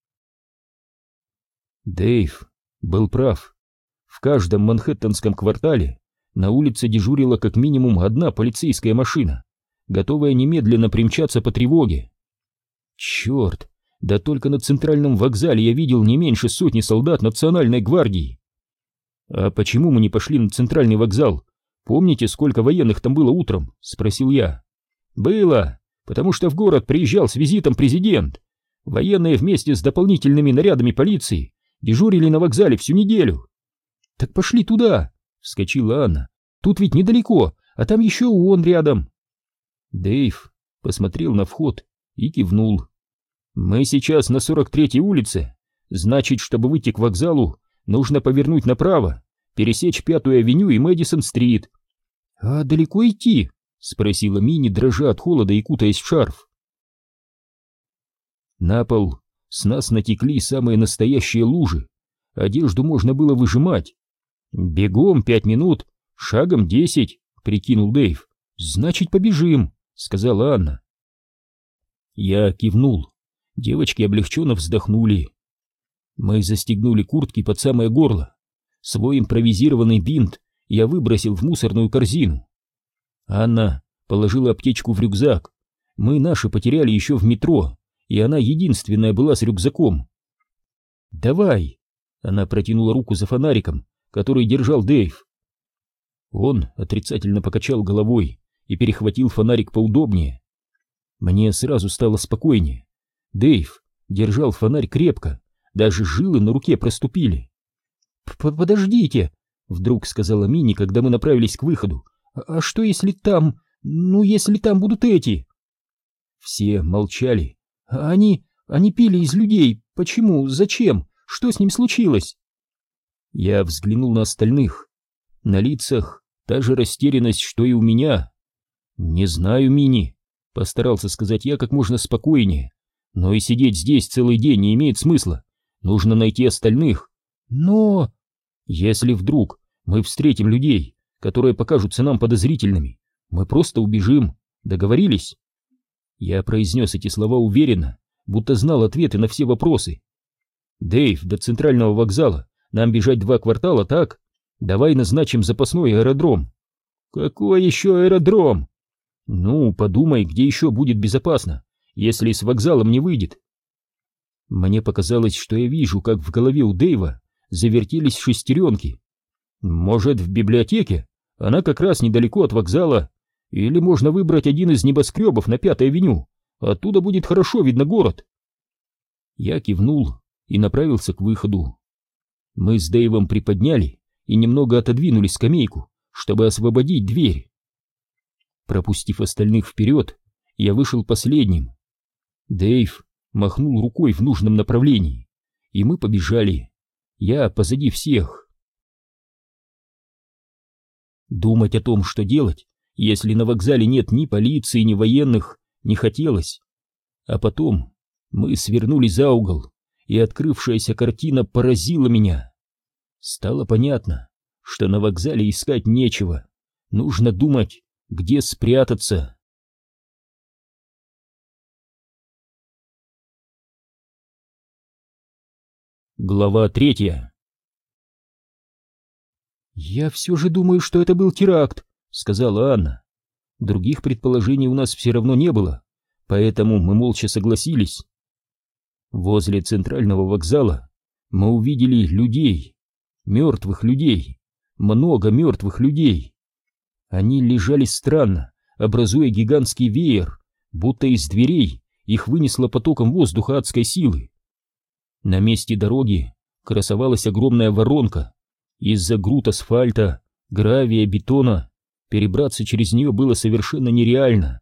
Дэйв был прав. В каждом манхэттенском квартале на улице дежурила как минимум одна полицейская машина, готовая немедленно примчаться по тревоге. Черт, да только на центральном вокзале я видел не меньше сотни солдат Национальной гвардии. А почему мы не пошли на центральный вокзал? Помните, сколько военных там было утром? Спросил я. Было, потому что в город приезжал с визитом президент. Военные вместе с дополнительными нарядами полиции дежурили на вокзале всю неделю. Так пошли туда, вскочила Анна. Тут ведь недалеко, а там еще он рядом. Дэйв посмотрел на вход и кивнул. Мы сейчас на сорок третьей улице. Значит, чтобы выйти к вокзалу, нужно повернуть направо, пересечь Пятую авеню и Мэдисон-стрит. А далеко идти? Спросила Мини, дрожа от холода и кутаясь в шарф. На пол с нас натекли самые настоящие лужи. Одежду можно было выжимать. Бегом пять минут, шагом десять, прикинул Дэйв. Значит, побежим, сказала Анна. Я кивнул. Девочки облегченно вздохнули. Мы застегнули куртки под самое горло. Свой импровизированный бинт я выбросил в мусорную корзину. Анна положила аптечку в рюкзак. Мы наши потеряли еще в метро, и она единственная была с рюкзаком. «Давай!» Она протянула руку за фонариком, который держал Дэйв. Он отрицательно покачал головой и перехватил фонарик поудобнее. Мне сразу стало спокойнее. Дэйв держал фонарь крепко, даже жилы на руке проступили. «Подождите!» — вдруг сказала Мини, когда мы направились к выходу. «А что если там... ну, если там будут эти?» Все молчали. «Они... они пили из людей. Почему? Зачем? Что с ним случилось?» Я взглянул на остальных. На лицах та же растерянность, что и у меня. «Не знаю, Мини», — постарался сказать я как можно спокойнее. «Но и сидеть здесь целый день не имеет смысла. Нужно найти остальных. Но... если вдруг мы встретим людей, которые покажутся нам подозрительными, мы просто убежим. Договорились?» Я произнес эти слова уверенно, будто знал ответы на все вопросы. «Дэйв, до центрального вокзала нам бежать два квартала, так? Давай назначим запасной аэродром». «Какой еще аэродром?» «Ну, подумай, где еще будет безопасно, если с вокзалом не выйдет». Мне показалось, что я вижу, как в голове у Дэйва завертелись шестеренки. «Может, в библиотеке? Она как раз недалеко от вокзала. Или можно выбрать один из небоскребов на Пятой авеню. Оттуда будет хорошо видно город». Я кивнул и направился к выходу. Мы с Дэйвом приподняли и немного отодвинули скамейку, чтобы освободить дверь. Пропустив остальных вперед, я вышел последним. Дэйв махнул рукой в нужном направлении, и мы побежали. Я позади всех. Думать о том, что делать, если на вокзале нет ни полиции, ни военных, не хотелось. А потом мы свернули за угол, и открывшаяся картина поразила меня. Стало понятно, что на вокзале искать нечего. Нужно думать, где спрятаться. Глава третья. «Я все же думаю, что это был теракт», — сказала Анна. Других предположений у нас все равно не было, поэтому мы молча согласились. Возле центрального вокзала мы увидели людей, мертвых людей, много мертвых людей. Они лежали странно, образуя гигантский веер, будто из дверей их вынесло потоком воздуха адской силы. На месте дороги красовалась огромная воронка. Из-за груд асфальта, гравия, бетона перебраться через нее было совершенно нереально.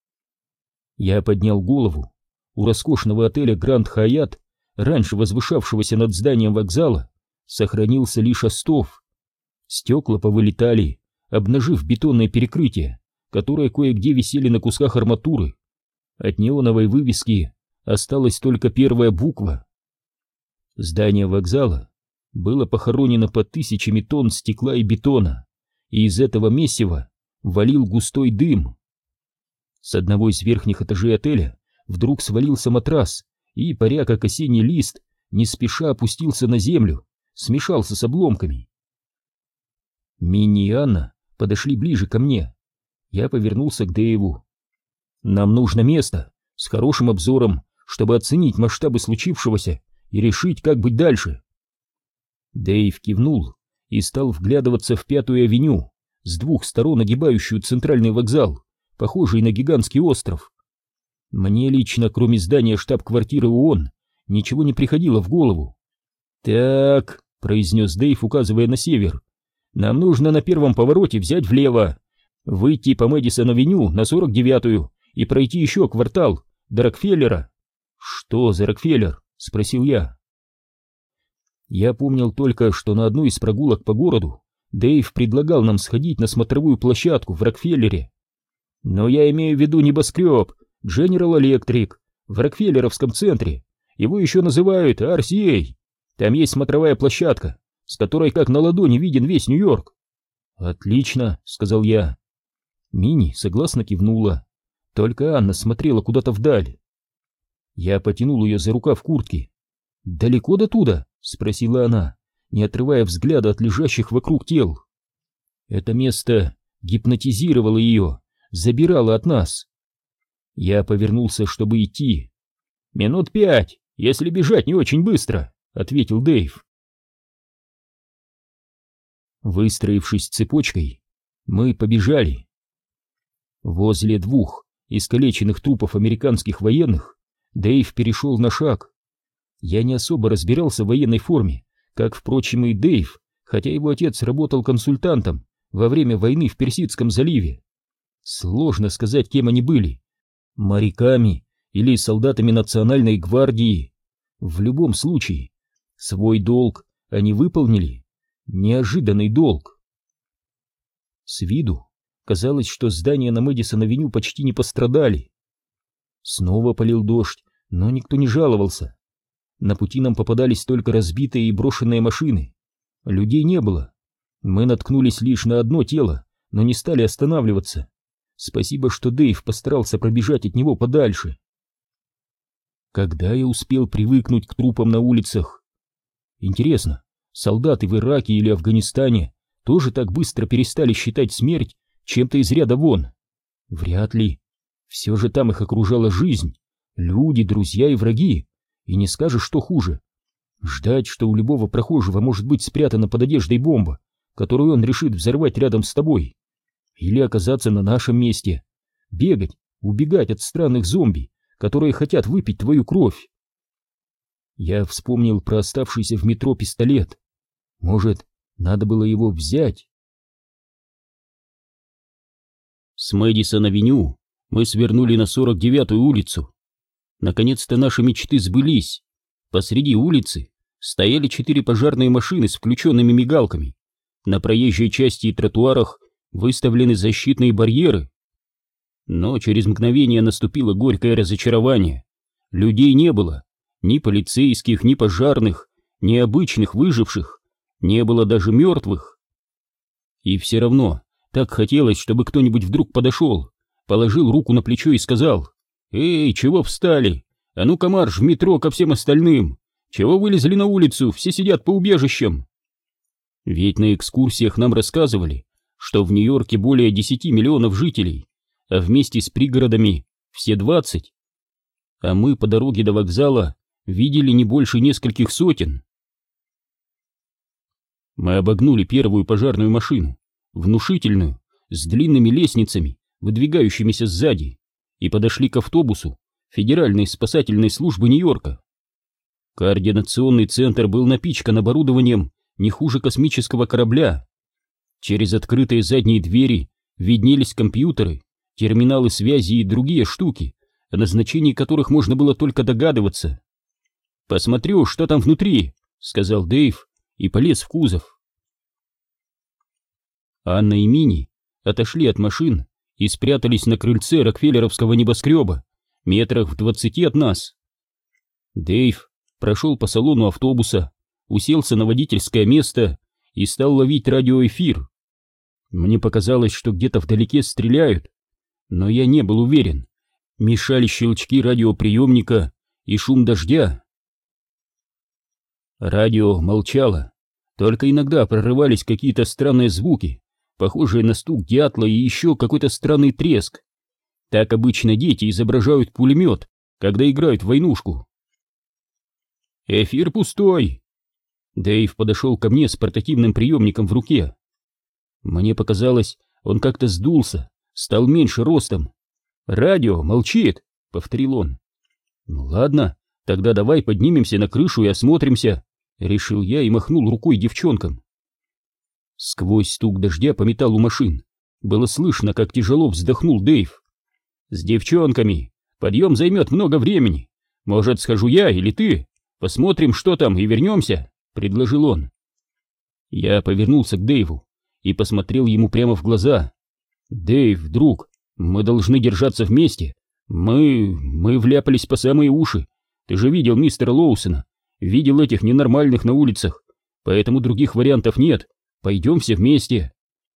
Я поднял голову. У роскошного отеля Гранд Хаят, раньше возвышавшегося над зданием вокзала, сохранился лишь остов. Стекла повылетали, обнажив бетонное перекрытие, которое кое-где висели на кусках арматуры. От неоновой вывески осталась только первая буква. Здание вокзала было похоронено под тысячами тонн стекла и бетона, и из этого месива валил густой дым. С одного из верхних этажей отеля вдруг свалился матрас и, паря как осенний лист, не спеша опустился на землю, смешался с обломками. Минни и Анна подошли ближе ко мне. Я повернулся к Дэйву. «Нам нужно место с хорошим обзором, чтобы оценить масштабы случившегося и решить, как быть дальше». Дэйв кивнул и стал вглядываться в Пятую авеню, с двух сторон огибающую центральный вокзал, похожий на гигантский остров. Мне лично, кроме здания штаб-квартиры ООН, ничего не приходило в голову. «Так», — произнес Дэйв, указывая на север, — «нам нужно на первом повороте взять влево, выйти по Мэдисон-авеню на сорок девятую и пройти еще квартал до Рокфеллера». «Что за Рокфеллер?» — спросил я. Я помнил только, что на одной из прогулок по городу Дэйв предлагал нам сходить на смотровую площадку в Рокфеллере. «Но я имею в виду небоскреб General Electric в Рокфеллеровском центре. Его еще называют ар си эй. Там есть смотровая площадка, с которой как на ладони виден весь Нью-Йорк». «Отлично», — сказал я. Минни согласно кивнула. Только Анна смотрела куда-то вдаль. Я потянул ее за рукав куртки. «Далеко до туда?» — спросила она, не отрывая взгляда от лежащих вокруг тел. Это место гипнотизировало ее, забирало от нас. Я повернулся, чтобы идти. «Минут пять, если бежать не очень быстро», — ответил Дэйв. Выстроившись цепочкой, мы побежали. Возле двух искалеченных трупов американских военных Дэйв перешел на шаг. Я не особо разбирался в военной форме, как, впрочем, и Дэйв, хотя его отец работал консультантом во время войны в Персидском заливе. Сложно сказать, кем они были — моряками или солдатами национальной гвардии. В любом случае, свой долг они выполнили, неожиданный долг. С виду казалось, что здания на Мэдисон-авеню почти не пострадали. Снова полил дождь, но никто не жаловался. На пути нам попадались только разбитые и брошенные машины. Людей не было. Мы наткнулись лишь на одно тело, но не стали останавливаться. Спасибо, что Дэйв постарался пробежать от него подальше. Когда я успел привыкнуть к трупам на улицах? Интересно, солдаты в Ираке или Афганистане тоже так быстро перестали считать смерть чем-то из ряда вон? Вряд ли. Все же там их окружала жизнь, люди, друзья и враги. И не скажешь, что хуже. Ждать, что у любого прохожего может быть спрятана под одеждой бомба, которую он решит взорвать рядом с тобой. Или оказаться на нашем месте. Бегать, убегать от странных зомби, которые хотят выпить твою кровь. Я вспомнил про оставшийся в метро пистолет. Может, надо было его взять? С Мэдисон-авеню мы свернули на сорок девятую улицу. Наконец-то наши мечты сбылись. Посреди улицы стояли четыре пожарные машины с включенными мигалками. На проезжей части и тротуарах выставлены защитные барьеры. Но через мгновение наступило горькое разочарование. Людей не было. Ни полицейских, ни пожарных, ни обычных выживших. Не было даже мертвых. И все равно так хотелось, чтобы кто-нибудь вдруг подошел, положил руку на плечо и сказал: «Эй, чего встали? А ну-ка марш в метро ко всем остальным! Чего вылезли на улицу? Все сидят по убежищам!» Ведь на экскурсиях нам рассказывали, что в Нью-Йорке более десяти миллионов жителей, а вместе с пригородами все двадцать. А мы по дороге до вокзала видели не больше нескольких сотен. Мы обогнули первую пожарную машину, внушительную, с длинными лестницами, выдвигающимися сзади, и подошли к автобусу Федеральной спасательной службы Нью-Йорка. Координационный центр был напичкан оборудованием не хуже космического корабля. Через открытые задние двери виднелись компьютеры, терминалы связи и другие штуки, о назначении которых можно было только догадываться. «Посмотрю, что там внутри», — сказал Дэйв и полез в кузов. Анна и Мини отошли от машин и спрятались на крыльце рокфеллеровского небоскреба, метрах в двадцати от нас. Дэйв прошел по салону автобуса, уселся на водительское место и стал ловить радиоэфир. Мне показалось, что где-то вдалеке стреляют, но я не был уверен. Мешали щелчки радиоприемника и шум дождя. Радио молчало, только иногда прорывались какие-то странные звуки, похожие на стук дятла и еще какой-то странный треск. Так обычно дети изображают пулемет, когда играют в войнушку. «Эфир пустой!» Дэйв подошел ко мне с портативным приемником в руке. Мне показалось, он как-то сдулся, стал меньше ростом. «Радио молчит!» — повторил он. «Ну ладно, тогда давай поднимемся на крышу и осмотримся», — решил я и махнул рукой девчонкам. Сквозь стук дождя по металлу машин было слышно, как тяжело вздохнул Дэйв. «С девчонками подъем займет много времени. Может, схожу я или ты? Посмотрим, что там, и вернемся», — предложил он. Я повернулся к Дэйву и посмотрел ему прямо в глаза. «Дэйв, друг, мы должны держаться вместе. Мы... мы вляпались по самые уши. Ты же видел мистера Лоусона, видел этих ненормальных на улицах, поэтому других вариантов нет. Пойдем все вместе».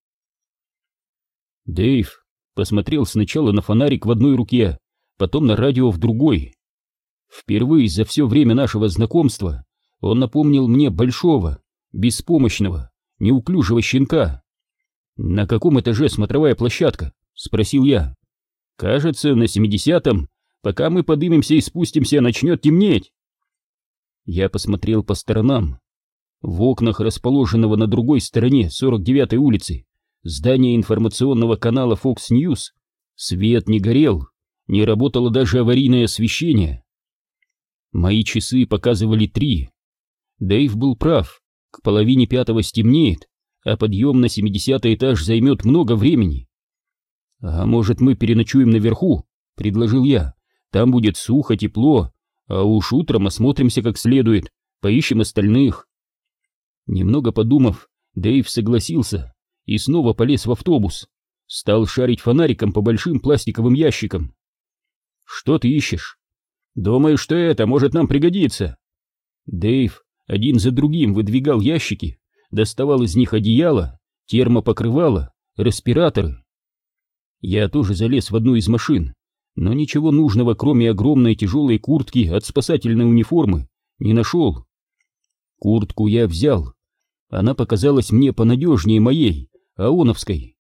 Дэйв посмотрел сначала на фонарик в одной руке, потом на радио в другой. Впервые за все время нашего знакомства он напомнил мне большого, беспомощного, неуклюжего щенка. «На каком этаже смотровая площадка?» — спросил я. «Кажется, на семидесятом. Пока мы поднимемся и спустимся, начнет темнеть». Я посмотрел по сторонам. В окнах расположенного на другой стороне сорок девятой улицы здания информационного канала Fox News свет не горел, не работало даже аварийное освещение. Мои часы показывали три. Дэйв был прав, к половине пятого стемнеет, а подъем на семидесятый этаж займет много времени. «А может, мы переночуем наверху?» — предложил я. «Там будет сухо, тепло, а уж утром осмотримся как следует, поищем остальных». Немного подумав, Дэйв согласился и снова полез в автобус. Стал шарить фонариком по большим пластиковым ящикам. «Что ты ищешь?» «Думаю, что это может нам пригодиться». Дэйв один за другим выдвигал ящики, доставал из них одеяло, термопокрывало, респираторы. Я тоже залез в одну из машин, но ничего нужного, кроме огромной тяжелой куртки от спасательной униформы, не нашел. Куртку я взял. Она показалась мне понадежнее моей, АОНовской.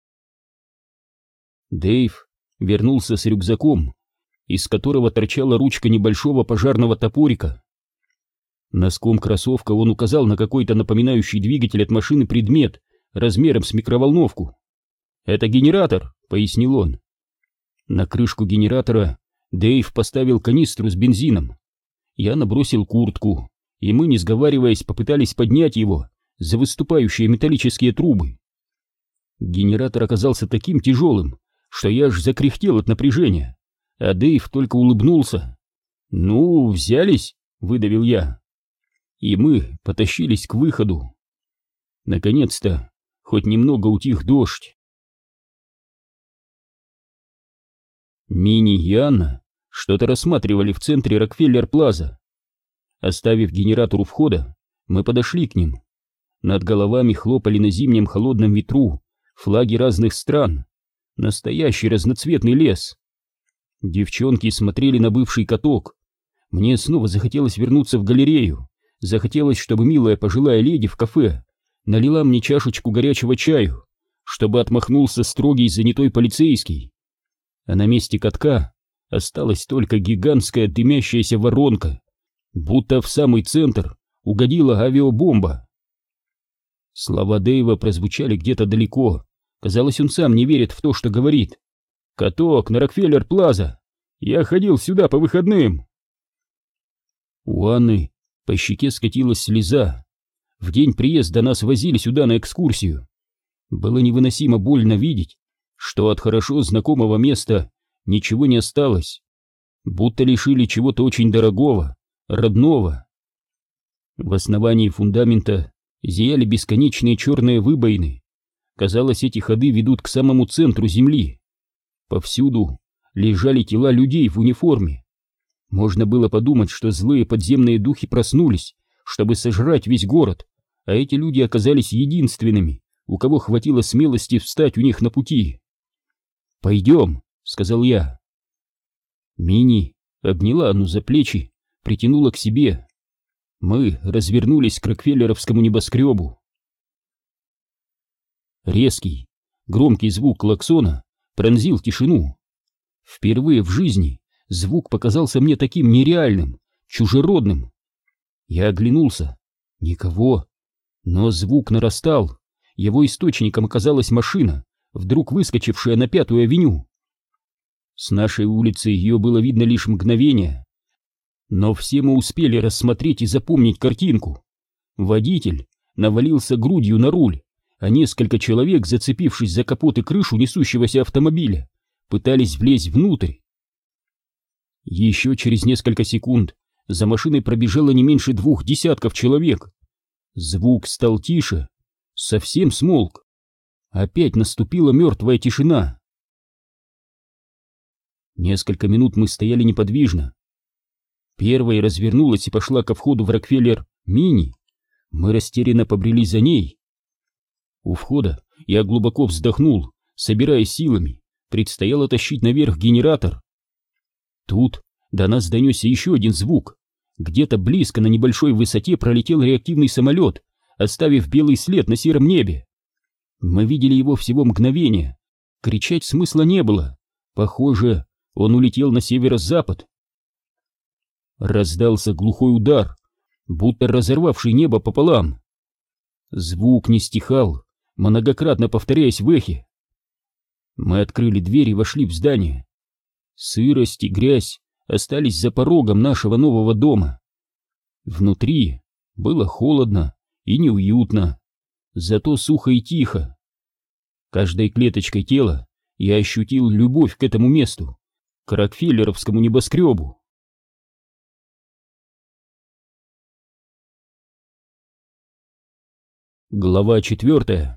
Дэйв вернулся с рюкзаком, из которого торчала ручка небольшого пожарного топорика. Носком кроссовка он указал на какой-то напоминающий двигатель от машины предмет размером с микроволновку. «Это генератор», — пояснил он. На крышку генератора Дэйв поставил канистру с бензином. Я набросил куртку, и мы, не сговариваясь, попытались поднять его за выступающие металлические трубы. Генератор оказался таким тяжелым, что я аж закряхтел от напряжения, а Дэйв только улыбнулся. «Ну, взялись», — выдавил я. И мы потащились к выходу. Наконец-то хоть немного утих дождь. Мини и Анна что-то рассматривали в центре Рокфеллер-Плаза. Оставив генератор у входа, мы подошли к ним. Над головами хлопали на зимнем холодном ветру флаги разных стран. Настоящий разноцветный лес. Девчонки смотрели на бывший каток. Мне снова захотелось вернуться в галерею. Захотелось, чтобы милая пожилая леди в кафе налила мне чашечку горячего чаю, чтобы отмахнулся строгий занятой полицейский. А на месте катка осталась только гигантская дымящаяся воронка, будто в самый центр угодила авиабомба. Слова Дэйва прозвучали где-то далеко. Казалось, он сам не верит в то, что говорит. «Каток на Рокфеллер-Плаза! Я ходил сюда по выходным!» У Анны по щеке скатилась слеза. В день приезда нас возили сюда на экскурсию. Было невыносимо больно видеть, что от хорошо знакомого места ничего не осталось, будто лишили чего-то очень дорогого, родного. В основании фундамента зияли бесконечные черные выбоины. Казалось, эти ходы ведут к самому центру земли. Повсюду лежали тела людей в униформе. Можно было подумать, что злые подземные духи проснулись, чтобы сожрать весь город, а эти люди оказались единственными, у кого хватило смелости встать у них на пути. «Пойдем», — сказал я. Мини обняла Анну за плечи, притянула к себе. Мы развернулись к рокфеллеровскому небоскребу. Резкий, громкий звук клаксона пронзил тишину. Впервые в жизни звук показался мне таким нереальным, чужеродным. Я оглянулся. Никого. Но звук нарастал. Его источником оказалась машина, вдруг выскочившая на Пятую авеню. С нашей улицы ее было видно лишь мгновение. Но все мы успели рассмотреть и запомнить картинку. Водитель навалился грудью на руль, а несколько человек, зацепившись за капот и крышу несущегося автомобиля, пытались влезть внутрь. Еще через несколько секунд за машиной пробежало не меньше двух десятков человек. Звук стал тише, совсем смолк. Опять наступила мертвая тишина. Несколько минут мы стояли неподвижно. Первой развернулась и пошла ко входу в Рокфеллер Мини. Мы растерянно побрели за ней. У входа я глубоко вздохнул, собираясь силами. Предстояло тащить наверх генератор. Тут до нас донесся еще один звук. Где-то близко на небольшой высоте пролетел реактивный самолет, оставив белый след на сером небе. Мы видели его всего мгновение. Кричать смысла не было. Похоже, он улетел на северо-запад. Раздался глухой удар, будто разорвавший небо пополам. Звук не стихал, многократно повторяясь в эхе. Мы открыли дверь и вошли в здание. Сырость и грязь остались за порогом нашего нового дома. Внутри было холодно и неуютно, зато сухо и тихо. Каждой клеточкой тела я ощутил любовь к этому месту, к Рокфеллеровскому небоскребу. Глава четвертая.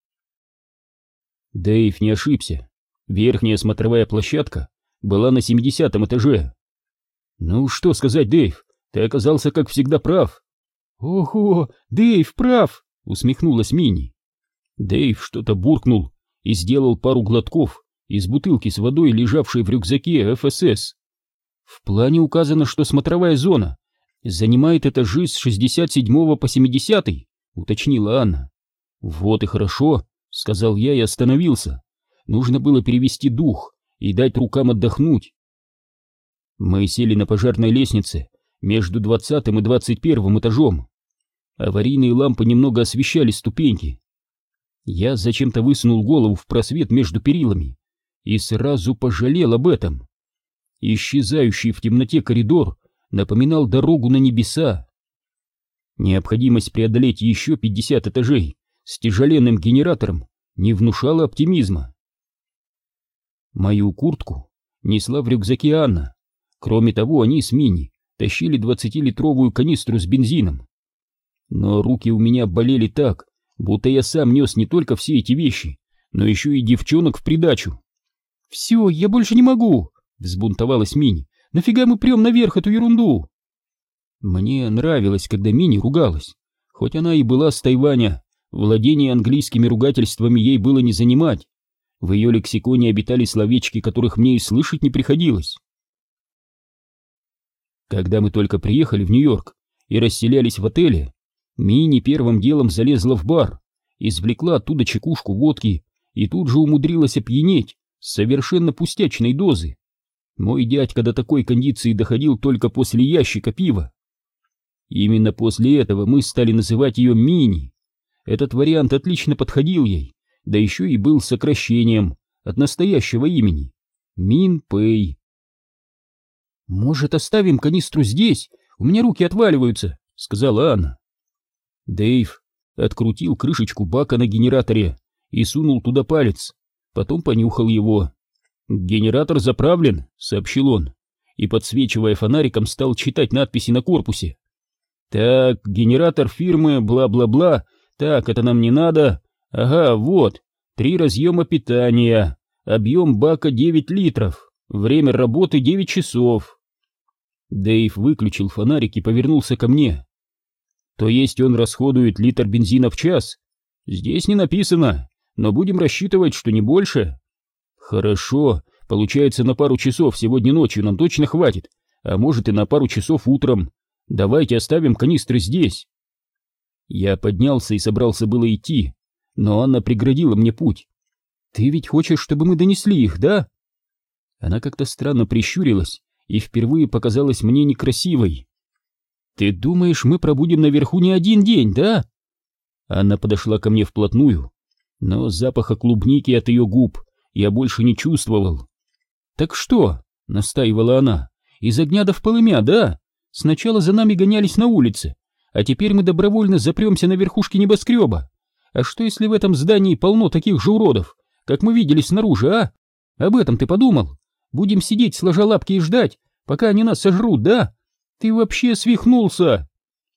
Дэйв не ошибся. Верхняя смотровая площадка была на семидесятом этаже. Ну что сказать, Дэйв, ты оказался, как всегда, прав. Ого, Дэйв прав, усмехнулась Мини. Дэйв что-то буркнул и сделал пару глотков из бутылки с водой, лежавшей в рюкзаке эф эс эс. В плане указано, что смотровая зона занимает этажи с шестьдесят седьмого по семидесятый, уточнила Анна. Вот и хорошо, сказал я и остановился. Нужно было перевести дух и дать рукам отдохнуть. Мы сели на пожарной лестнице между двадцатым и двадцать первым этажом. Аварийные лампы немного освещали ступеньки. Я зачем-то высунул голову в просвет между перилами и сразу пожалел об этом. Исчезающий в темноте коридор напоминал дорогу на небеса. Необходимость преодолеть еще пятьдесят этажей с тяжеленным генератором не внушала оптимизма. Мою куртку несла в рюкзаке Анна. Кроме того, они с Мини тащили двадцатилитровую канистру с бензином. Но руки у меня болели так, будто я сам нес не только все эти вещи, но еще и девчонок в придачу. «Все, я больше не могу!» — взбунтовалась Мини. «Нафига мы прем наверх эту ерунду?» Мне нравилось, когда Мини ругалась. Хоть она и была с Тайваня, владение английскими ругательствами ей было не занимать. В ее лексиконе обитали словечки, которых мне и слышать не приходилось. Когда мы только приехали в Нью-Йорк и расселялись в отеле, Мини первым делом залезла в бар, извлекла оттуда чекушку водки и тут же умудрилась опьянеть с совершенно пустячной дозы. Мой дядька до такой кондиции доходил только после ящика пива. Именно после этого мы стали называть ее Мини. Этот вариант отлично подходил ей, да еще и был сокращением от настоящего имени — Мин Пэй. «Может, оставим канистру здесь? У меня руки отваливаются», — сказала Анна. Дэйв открутил крышечку бака на генераторе и сунул туда палец, потом понюхал его. «Генератор заправлен», — сообщил он, и, подсвечивая фонариком, стал читать надписи на корпусе. «Так, генератор фирмы бла-бла-бла, так, это нам не надо. Ага, вот, три разъема питания, объем бака девять литров, время работы девять часов». Дэйв выключил фонарик и повернулся ко мне. «То есть он расходует литр бензина в час? Здесь не написано, но будем рассчитывать, что не больше». «Хорошо, получается, на пару часов сегодня ночью нам точно хватит, а может и на пару часов утром. Давайте оставим канистры здесь». Я поднялся и собрался было идти, но Анна преградила мне путь. «Ты ведь хочешь, чтобы мы донесли их, да?» Она как-то странно прищурилась и впервые показалась мне некрасивой. «Ты думаешь, мы пробудем наверху не один день, да?» Анна подошла ко мне вплотную, но запаха клубники от ее губ я больше не чувствовал. «Так что?» — настаивала она. «Из огня до в полымя, да? Сначала за нами гонялись на улице, а теперь мы добровольно запремся на верхушке небоскреба. А что, если в этом здании полно таких же уродов, как мы видели снаружи, а? Об этом ты подумал? Будем сидеть сложа лапки и ждать, пока они нас сожрут, да? Ты вообще свихнулся!»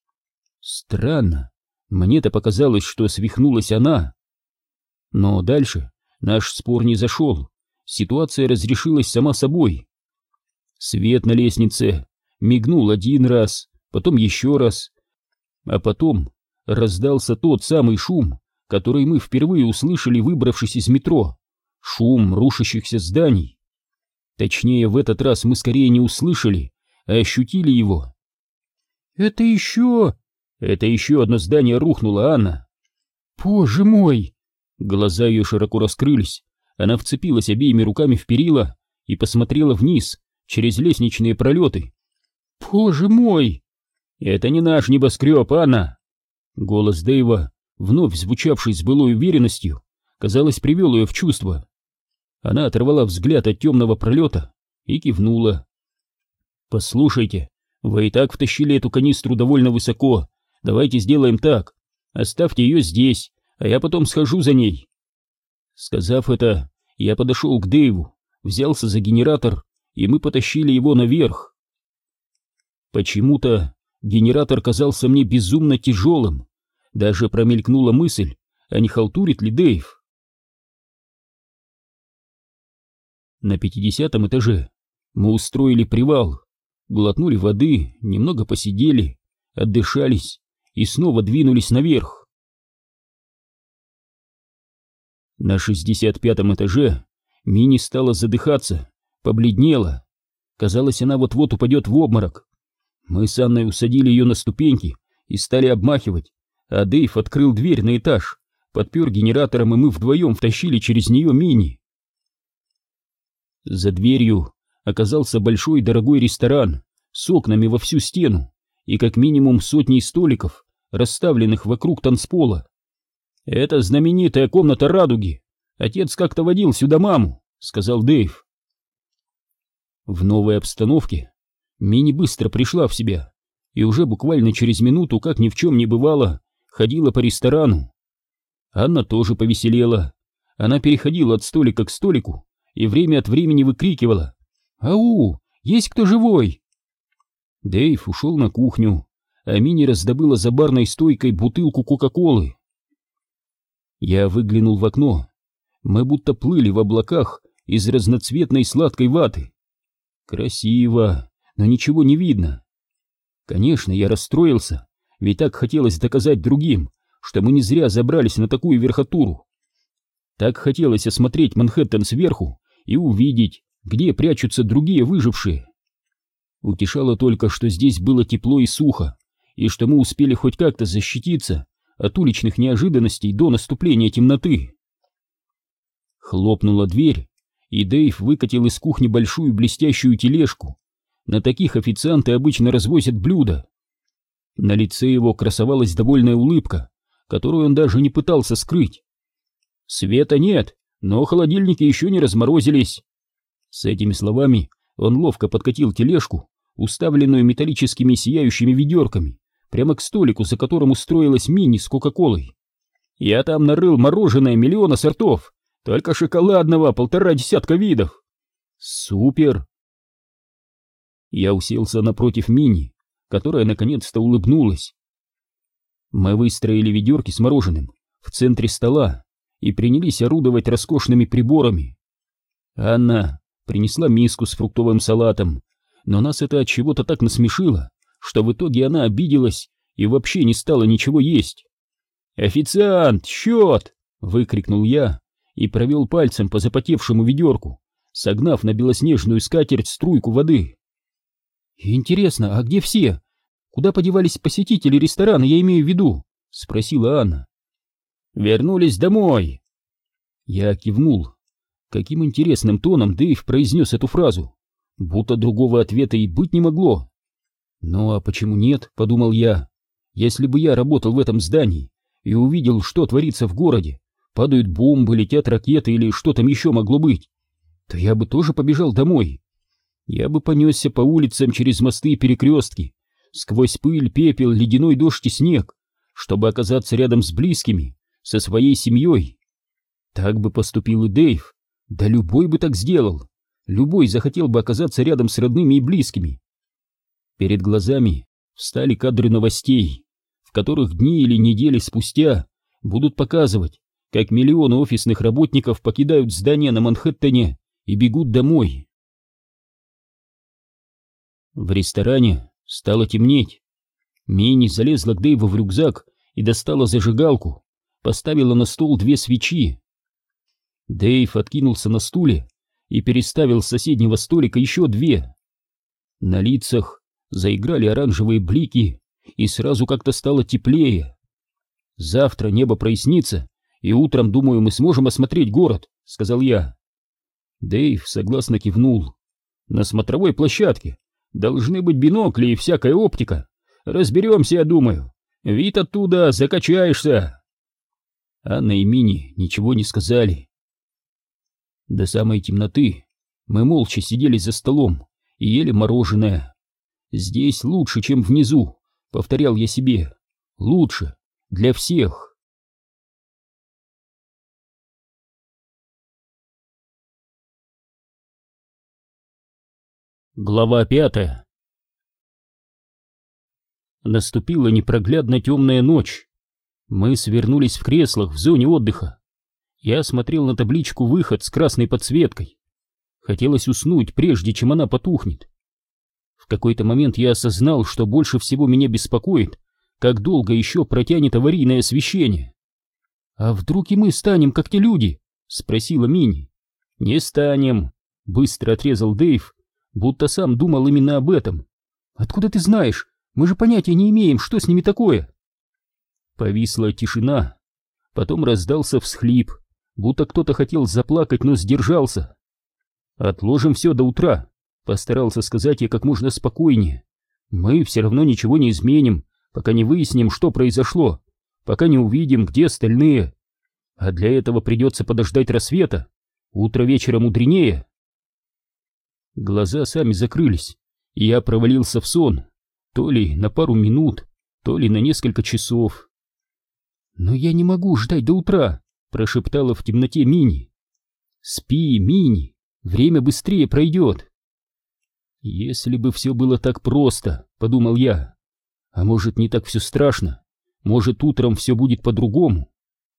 Странно. Мне-то показалось, что свихнулась она. Но дальше наш спор не зашел. Ситуация разрешилась сама собой. Свет на лестнице мигнул один раз, потом еще раз, а потом раздался тот самый шум, который мы впервые услышали, выбравшись из метро. Шум рушащихся зданий. Точнее, в этот раз мы скорее не услышали, а ощутили его. «Это еще...» «Это еще одно здание рухнуло, Анна». «Боже мой!» Глаза ее широко раскрылись. Она вцепилась обеими руками в перила и посмотрела вниз, через лестничные пролеты. «Боже мой!» «Это не наш небоскреб, Анна!» Голос Дэйва, вновь звучавший с былой уверенностью, казалось, привел ее в чувство. Она оторвала взгляд от темного пролета и кивнула. «Послушайте, вы и так втащили эту канистру довольно высоко. Давайте сделаем так. Оставьте ее здесь, а я потом схожу за ней». Сказав это, я подошел к Дэйву, взялся за генератор, и мы потащили его наверх. Почему-то генератор казался мне безумно тяжелым. Даже промелькнула мысль, а не халтурит ли Дэйв. На пятидесятом этаже мы устроили привал, глотнули воды, немного посидели, отдышались и снова двинулись наверх. На шестьдесят пятом этаже Мини стала задыхаться, побледнела. Казалось, она вот-вот упадет в обморок. Мы с Анной усадили ее на ступеньки и стали обмахивать, а Дэйв открыл дверь на этаж, подпер генератором, и мы вдвоем втащили через нее Мини. За дверью оказался большой дорогой ресторан с окнами во всю стену и как минимум сотней столиков, расставленных вокруг танцпола. «Это знаменитая комната радуги. Отец как-то водил сюда маму», — сказал Дэйв. В новой обстановке Мини быстро пришла в себя и уже буквально через минуту, как ни в чем не бывало, ходила по ресторану. Анна тоже повеселела. Она переходила от столика к столику и время от времени выкрикивала: «Ау, есть кто живой?» Дэйв ушел на кухню, а Мини раздобыла за барной стойкой бутылку Кока-Колы. Я выглянул в окно. Мы будто плыли в облаках из разноцветной сладкой ваты. Красиво, но ничего не видно. Конечно, я расстроился, ведь так хотелось доказать другим, что мы не зря забрались на такую верхотуру. Так хотелось осмотреть Манхэттен сверху и увидеть, где прячутся другие выжившие. Утешало только, что здесь было тепло и сухо, и что мы успели хоть как-то защититься от уличных неожиданностей до наступления темноты. Хлопнула дверь, и Дэйв выкатил из кухни большую блестящую тележку. На таких официанты обычно развозят блюда. На лице его красовалась довольная улыбка, которую он даже не пытался скрыть. «Света нет, но холодильники еще не разморозились». С этими словами он ловко подкатил тележку, уставленную металлическими сияющими ведерками, прямо к столику, за которым устроилась Мини с Кока-Колой. «Я там нарыл мороженое миллиона сортов, только шоколадного полтора десятка видов». «Супер!» Я уселся напротив Мини, которая наконец-то улыбнулась. Мы выстроили ведерки с мороженым в центре стола и принялись орудовать роскошными приборами. Анна принесла миску с фруктовым салатом, но нас это от чего-то так насмешило, что в итоге она обиделась и вообще не стала ничего есть. «Официант, счет!» — выкрикнул я и провел пальцем по запотевшему ведерку, согнав на белоснежную скатерть струйку воды. «Интересно, а где все? Куда подевались посетители ресторана, я имею в виду?» — спросила Анна. «Вернулись домой». Я кивнул. Каким интересным тоном Дэйв произнес эту фразу, будто другого ответа и быть не могло. «Ну а почему нет?» — подумал я. «Если бы я работал в этом здании и увидел, что творится в городе, падают бомбы, летят ракеты или что там еще могло быть, то я бы тоже побежал домой. Я бы понесся по улицам через мосты и перекрестки, сквозь пыль, пепел, ледяной дождь и снег, чтобы оказаться рядом с близкими, со своей семьей. Так бы поступил и Дэйв, да любой бы так сделал, любой захотел бы оказаться рядом с родными и близкими». Перед глазами встали кадры новостей, в которых дни или недели спустя будут показывать, как миллионы офисных работников покидают здания на Манхэттене и бегут домой. В ресторане стало темнеть. Мини залезла к Дэйву в рюкзак и достала зажигалку, поставила на стол две свечи. Дэйв откинулся на стуле и переставил с соседнего столика еще две. На лицах заиграли оранжевые блики, и сразу как-то стало теплее. «Завтра небо прояснится, и утром, думаю, мы сможем осмотреть город», — сказал я. Дэйв согласно кивнул. «На смотровой площадке должны быть бинокли и всякая оптика. Разберемся, я думаю. Вид оттуда закачаешься». Анна и Мини ничего не сказали. До самой темноты мы молча сидели за столом и ели мороженое. «Здесь лучше, чем внизу», — повторял я себе. «Лучше для всех». Глава пятая. Наступила непроглядно темная ночь. Мы свернулись в креслах в зоне отдыха. Я смотрел на табличку «Выход» с красной подсветкой. Хотелось уснуть, прежде чем она потухнет. В какой-то момент я осознал, что больше всего меня беспокоит, как долго еще протянет аварийное освещение. «А вдруг и мы станем, как те люди?» — спросила Мини. «Не станем», — быстро отрезал Дэйв, будто сам думал именно об этом. «Откуда ты знаешь? Мы же понятия не имеем, что с ними такое». Повисла тишина. Потом раздался всхлип, будто кто-то хотел заплакать, но сдержался. «Отложим все до утра», — постарался сказать я как можно спокойнее. «Мы все равно ничего не изменим, пока не выясним, что произошло, пока не увидим, где остальные. А для этого придется подождать рассвета. Утро вечера мудренее». Глаза сами закрылись, и я провалился в сон, то ли на пару минут, то ли на несколько часов. «Но я не могу ждать до утра», — прошептала в темноте Мини. «Спи, Мини, время быстрее пройдет». «Если бы все было так просто», — подумал я. «А может, не так все страшно? Может, утром все будет по-другому?»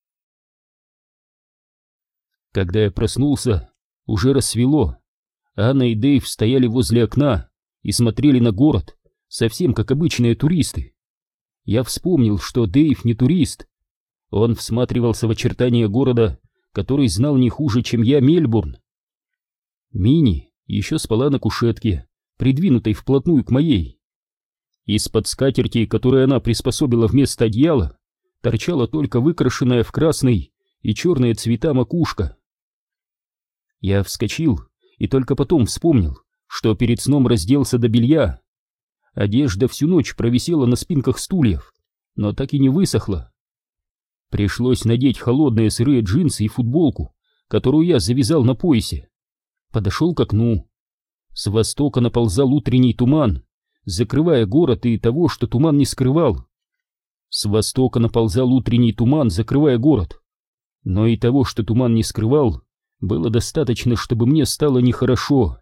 Когда я проснулся, уже рассвело. Анна и Дэйв стояли возле окна и смотрели на город, совсем как обычные туристы. Я вспомнил, что Дэйв не турист. Он всматривался в очертания города, который знал не хуже, чем я, Мельбурн. Мини еще спала на кушетке, придвинутой вплотную к моей. Из-под скатерти, которую она приспособила вместо одеяла, торчала только выкрашенная в красный и черные цвета макушка. Я вскочил и только потом вспомнил, что перед сном разделся до белья. Одежда всю ночь провисела на спинках стульев, но так и не высохла. Пришлось надеть холодные сырые джинсы и футболку, которую я завязал на поясе. Подошел к окну. С востока наползал утренний туман, закрывая город и того, что туман не скрывал. С востока наползал утренний туман, закрывая город. Но и того, что туман не скрывал, было достаточно, чтобы мне стало нехорошо.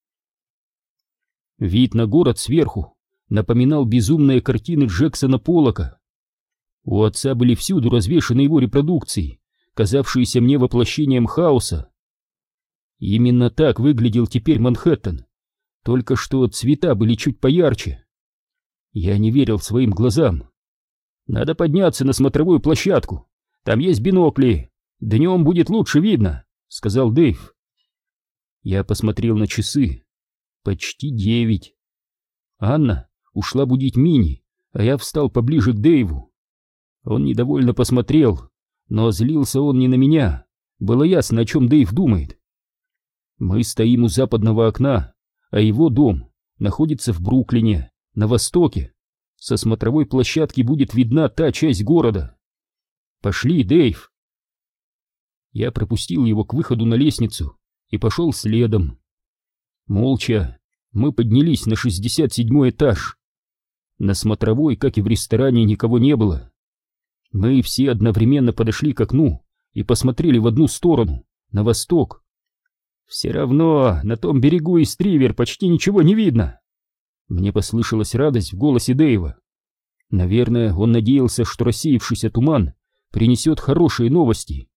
Вид на город сверху напоминал безумные картины Джексона Поллока. У отца были всюду развешаны его репродукции, казавшиеся мне воплощением хаоса. Именно так выглядел теперь Манхэттен, только что цвета были чуть поярче. Я не верил своим глазам. «Надо подняться на смотровую площадку, там есть бинокли, днем будет лучше видно», — сказал Дэйв. Я посмотрел на часы. Почти девять. Анна ушла будить Мини, а я встал поближе к Дэйву. Он недовольно посмотрел, но злился он не на меня. Было ясно, о чем Дэйв думает. Мы стоим у западного окна, а его дом находится в Бруклине, на востоке. Со смотровой площадки будет видна та часть города. «Пошли, Дэйв!» Я пропустил его к выходу на лестницу и пошел следом. Молча мы поднялись на шестьдесят седьмой этаж. На смотровой, как и в ресторане, никого не было. Мы все одновременно подошли к окну и посмотрели в одну сторону, на восток. «Все равно на том берегу Истривер почти ничего не видно!» Мне послышалась радость в голосе Дэйва. Наверное, он надеялся, что рассеявшийся туман принесет хорошие новости.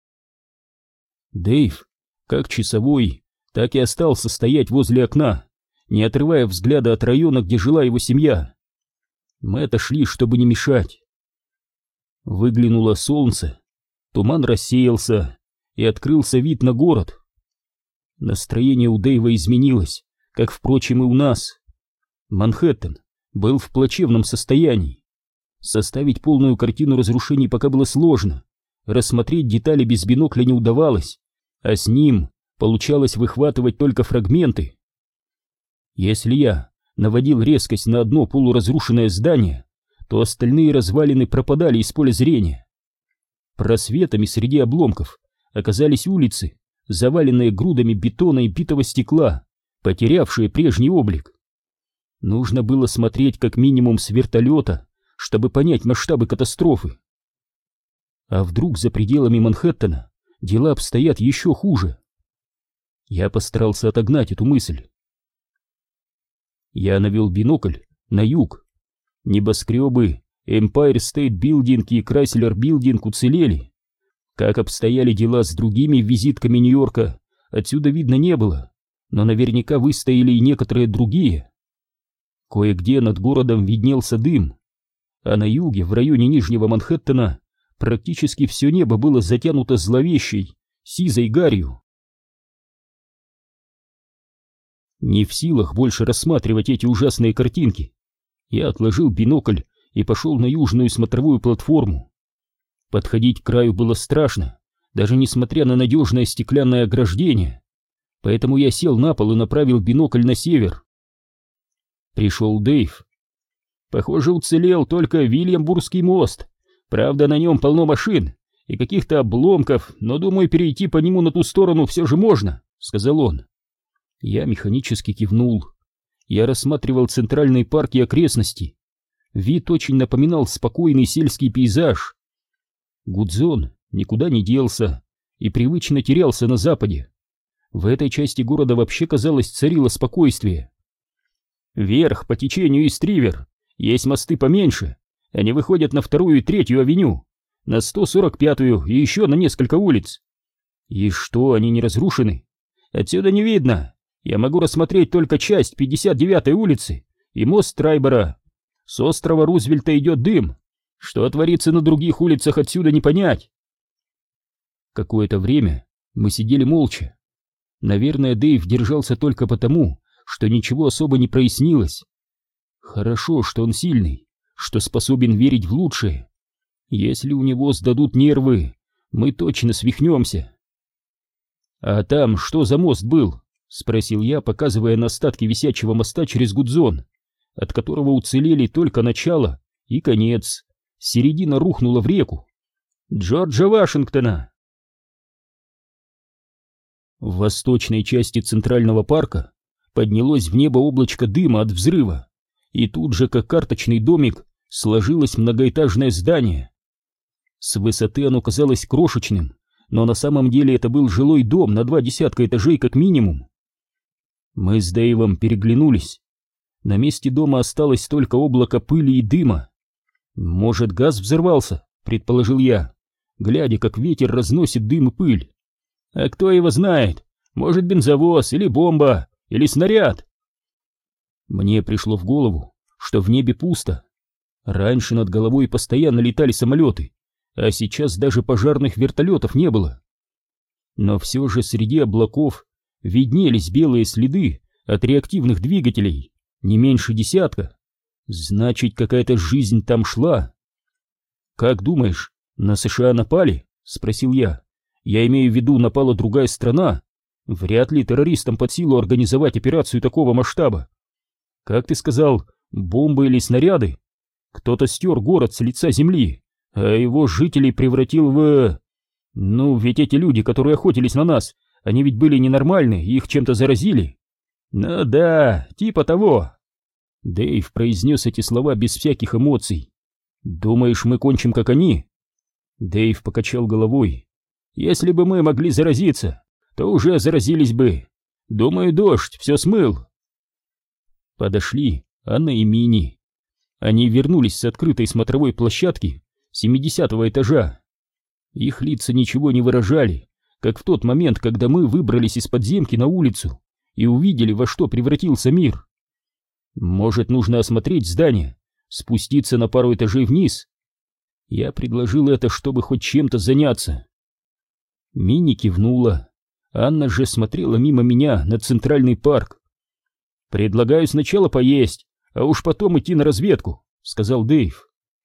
Дэйв, как часовой, так и остался стоять возле окна, не отрывая взгляда от района, где жила его семья. Мы отошли, чтобы не мешать. Выглянуло солнце, туман рассеялся, и открылся вид на город. Настроение у Дэйва изменилось, как, впрочем, и у нас. Манхэттен был в плачевном состоянии. Составить полную картину разрушений пока было сложно, рассмотреть детали без бинокля не удавалось, а с ним получалось выхватывать только фрагменты. Если я наводил резкость на одно полуразрушенное здание, то остальные развалины пропадали из поля зрения. Просветами среди обломков оказались улицы, заваленные грудами бетона и битого стекла, потерявшие прежний облик. Нужно было смотреть как минимум с вертолета, чтобы понять масштабы катастрофы. А вдруг за пределами Манхэттена дела обстоят еще хуже? Я постарался отогнать эту мысль. Я навел бинокль на юг. Небоскребы Empire State Building и Chrysler Building уцелели. Как обстояли дела с другими визитками Нью-Йорка, отсюда видно не было, но наверняка выстояли и некоторые другие. Кое-где над городом виднелся дым, а на юге, в районе Нижнего Манхэттена, практически все небо было затянуто зловещей, сизой гарью. Не в силах больше рассматривать эти ужасные картинки, я отложил бинокль и пошел на южную смотровую платформу. Подходить к краю было страшно, даже несмотря на надежное стеклянное ограждение, поэтому я сел на пол и направил бинокль на север. Пришел Дэйв. «Похоже, уцелел только Вильямбургский мост. Правда, на нем полно машин и каких-то обломков, но, думаю, перейти по нему на ту сторону все же можно», — сказал он. Я механически кивнул. Я рассматривал центральный парк и окрестности. Вид очень напоминал спокойный сельский пейзаж. Гудзон никуда не делся и привычно терялся на западе. В этой части города вообще, казалось, царило спокойствие. Вверх по течению Истривер есть мосты поменьше. Они выходят на вторую и третью авеню, на сто сорок пятую и еще на несколько улиц. И что, они не разрушены? Отсюда не видно. Я могу рассмотреть только часть пятьдесят девятой улицы и мост Трайбера. С острова Рузвельта идет дым. Что творится на других улицах, отсюда не понять. Какое-то время мы сидели молча. Наверное, Дэйв держался только потому, что ничего особо не прояснилось. Хорошо, что он сильный, что способен верить в лучшее. Если у него сдадут нервы, мы точно свихнемся. «А там что за мост был?» — спросил я, показывая на остатки висячего моста через Гудзон, от которого уцелели только начало и конец. Середина рухнула в реку. «Джорджа Вашингтона!» В восточной части Центрального парка поднялось в небо облачко дыма от взрыва, и тут же, как карточный домик, сложилось многоэтажное здание. С высоты оно казалось крошечным, но на самом деле это был жилой дом на два десятка этажей как минимум. Мы с Дэйвом переглянулись. На месте дома осталось только облако пыли и дыма. «Может, газ взорвался?» — предположил я, глядя, как ветер разносит дым и пыль. «А кто его знает? Может, бензовоз, или бомба, или снаряд?» Мне пришло в голову, что в небе пусто. Раньше над головой постоянно летали самолеты, а сейчас даже пожарных вертолетов не было. Но все же среди облаков виднелись белые следы от реактивных двигателей, не меньше десятка. Значит, какая-то жизнь там шла. «Как думаешь, на США напали?» — спросил я. «Я имею в виду, напала другая страна. Вряд ли террористам под силу организовать операцию такого масштаба. Как ты сказал, бомбы или снаряды? Кто-то стер город с лица земли, а его жителей превратил в... Ну, ведь эти люди, которые охотились на нас, они ведь были ненормальны, их чем-то заразили». «Ну да, типа того». Дэйв произнес эти слова без всяких эмоций. «Думаешь, мы кончим, как они?» Дэйв покачал головой. «Если бы мы могли заразиться, то уже заразились бы. Думаю, дождь все смыл». Подошли Анна и Мини. Они вернулись с открытой смотровой площадки семидесятого этажа. Их лица ничего не выражали, как в тот момент, когда мы выбрались из подземки на улицу и увидели, во что превратился мир. «Может, нужно осмотреть здание, спуститься на пару этажей вниз?» Я предложил это, чтобы хоть чем-то заняться. Мини кивнула. Анна же смотрела мимо меня на Центральный парк. «Предлагаю сначала поесть, а уж потом идти на разведку», — сказал Дэйв.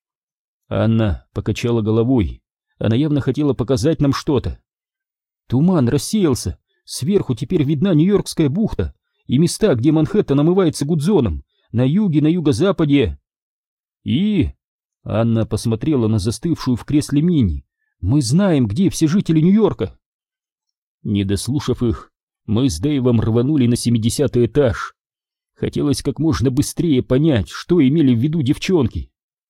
Анна покачала головой. Она явно хотела показать нам что-то. «Туман рассеялся. Сверху теперь видна Нью-Йоркская бухта и места, где Манхэттен омывается Гудзоном, на юге, на юго-западе». «И...» — Анна посмотрела на застывшую в кресле Мини. «Мы знаем, где все жители Нью-Йорка». Не дослушав их, мы с Дэйвом рванули на семидесятый этаж. Хотелось как можно быстрее понять, что имели в виду девчонки.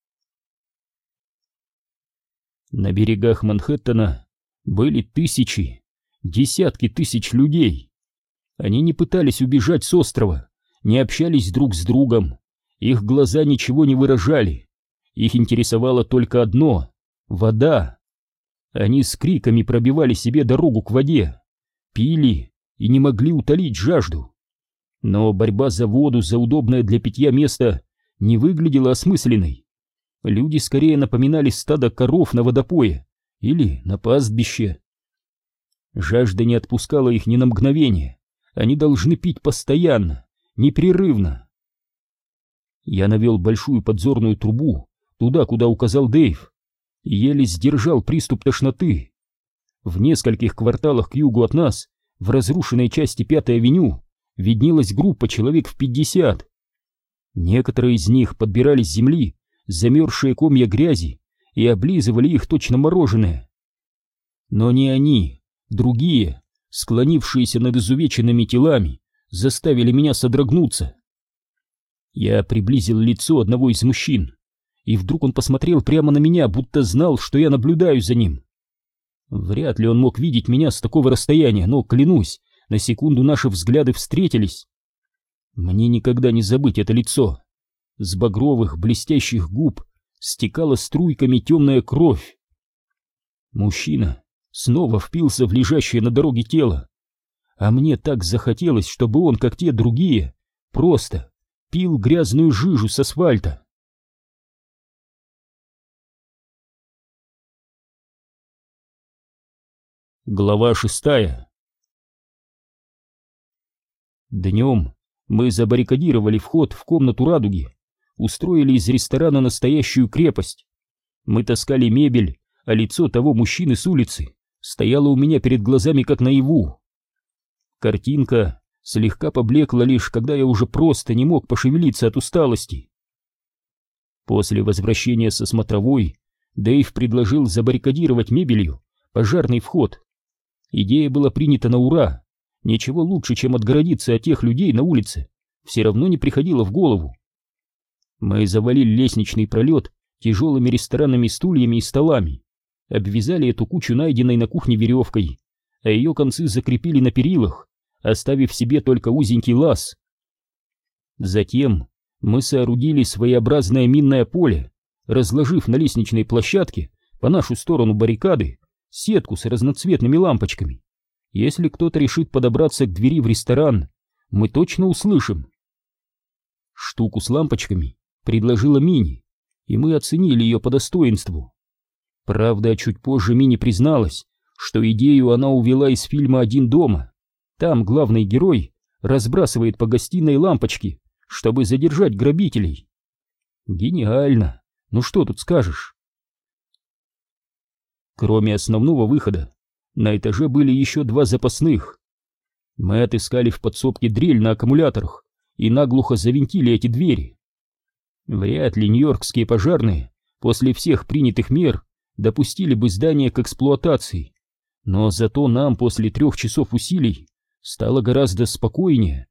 На берегах Манхэттена были тысячи, десятки тысяч людей. Они не пытались убежать с острова, не общались друг с другом. Их глаза ничего не выражали. Их интересовало только одно — вода. Они с криками пробивали себе дорогу к воде, пили и не могли утолить жажду. Но борьба за воду, за удобное для питья место не выглядела осмысленной. Люди скорее напоминали стадо коров на водопое или на пастбище. Жажда не отпускала их ни на мгновение. Они должны пить постоянно, непрерывно. Я навел большую подзорную трубу туда, куда указал Дэйв, и еле сдержал приступ тошноты. В нескольких кварталах к югу от нас, в разрушенной части Пятой авеню, виднелась группа человек в пятьдесят. Некоторые из них подбирали с земли замерзшие комья грязи и облизывали их точно мороженое. Но не они, другие, склонившиеся над изувеченными телами, заставили меня содрогнуться. Я приблизил лицо одного из мужчин, и вдруг он посмотрел прямо на меня, будто знал, что я наблюдаю за ним. Вряд ли он мог видеть меня с такого расстояния, но, клянусь, на секунду наши взгляды встретились. Мне никогда не забыть это лицо. С багровых блестящих губ стекала струйками темная кровь. Мужчина снова впился в лежащее на дороге тело, а мне так захотелось, чтобы он, как те другие, просто пил грязную жижу с асфальта. Глава шестая. Днем мы забаррикадировали вход в комнату радуги, устроили из ресторана настоящую крепость. Мы таскали мебель, а лицо того мужчины с улицы стояло у меня перед глазами как наяву. Картинка слегка поблекла лишь, когда я уже просто не мог пошевелиться от усталости. После возвращения со смотровой Дэйв предложил забаррикадировать мебелью пожарный вход. Идея была принята на ура. Ничего лучше, чем отгородиться от тех людей на улице, все равно не приходило в голову. Мы завалили лестничный пролет тяжелыми ресторанными стульями и столами, обвязали эту кучу найденной на кухне веревкой, а ее концы закрепили на перилах, оставив себе только узенький лаз. Затем мы соорудили своеобразное минное поле, разложив на лестничной площадке по нашу сторону баррикады сетку с разноцветными лампочками. Если кто-то решит подобраться к двери в ресторан, мы точно услышим. Штуку с лампочками предложила Мини, и мы оценили ее по достоинству. Правда, чуть позже Мини призналась, что идею она увела из фильма «Один дома». Там главный герой разбрасывает по гостиной лампочки, чтобы задержать грабителей. Гениально! Ну что тут скажешь? Кроме основного выхода, на этаже были еще два запасных. Мы отыскали в подсобке дрель на аккумуляторах и наглухо завинтили эти двери. Вряд ли нью-йоркские пожарные после всех принятых мер допустили бы здание к эксплуатации, но зато нам после трех часов усилий стало гораздо спокойнее.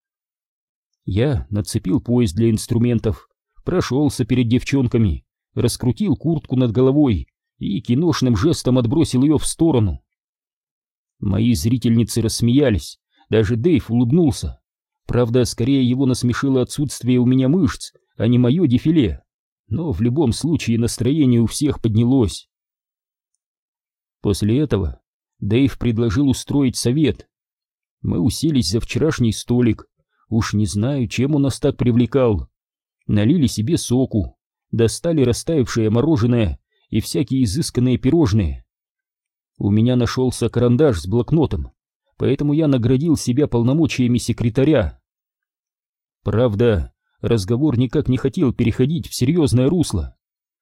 Я нацепил пояс для инструментов, прошелся перед девчонками, раскрутил куртку над головой и киношным жестом отбросил ее в сторону. Мои зрительницы рассмеялись, даже Дэйв улыбнулся. Правда, скорее его насмешило отсутствие у меня мышц, а не мое дефиле. Но в любом случае настроение у всех поднялось. После этого Дэйв предложил устроить совет. Мы уселись за вчерашний столик. Уж не знаю, чем он нас так привлекал. Налили себе соку, достали растаявшее мороженое и всякие изысканные пирожные. У меня нашелся карандаш с блокнотом, поэтому я наградил себя полномочиями секретаря. Правда, разговор никак не хотел переходить в серьезное русло.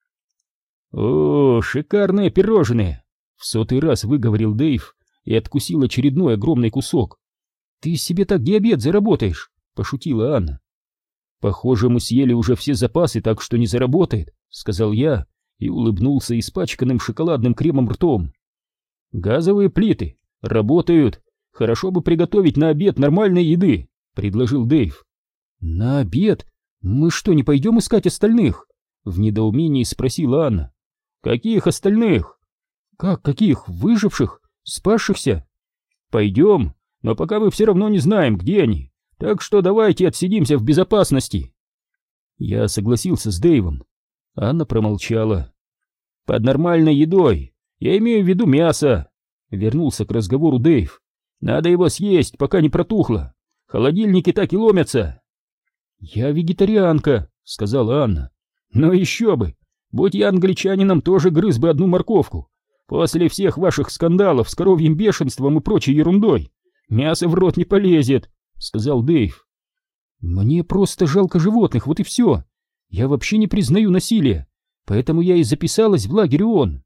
«О, шикарные пирожные!» — в сотый раз выговорил Дэйв и откусил очередной огромный кусок. «Ты себе так диабет заработаешь!» — пошутила Анна. «Похоже, мы съели уже все запасы, так что не заработает», — сказал я и улыбнулся испачканным шоколадным кремом ртом. «Газовые плиты работают. Хорошо бы приготовить на обед нормальной еды», — предложил Дэйв. «На обед? Мы что, не пойдем искать остальных?» — в недоумении спросила Анна. «Каких остальных?» «Как каких? Выживших? Спасшихся?» «Пойдем, но пока мы все равно не знаем, где они, так что давайте отсидимся в безопасности». Я согласился с Дэйвом. Анна промолчала. «Под нормальной едой. Я имею в виду мясо», — вернулся к разговору Дэйв. «Надо его съесть, пока не протухло. Холодильники так и ломятся». «Я вегетарианка», — сказала Анна. «Ну еще бы! Будь я англичанином, тоже грыз бы одну морковку. После всех ваших скандалов с коровьим бешенством и прочей ерундой мясо в рот не полезет», — сказал Дэйв. «Мне просто жалко животных, вот и все. Я вообще не признаю насилия, поэтому я и записалась в лагерь ООН».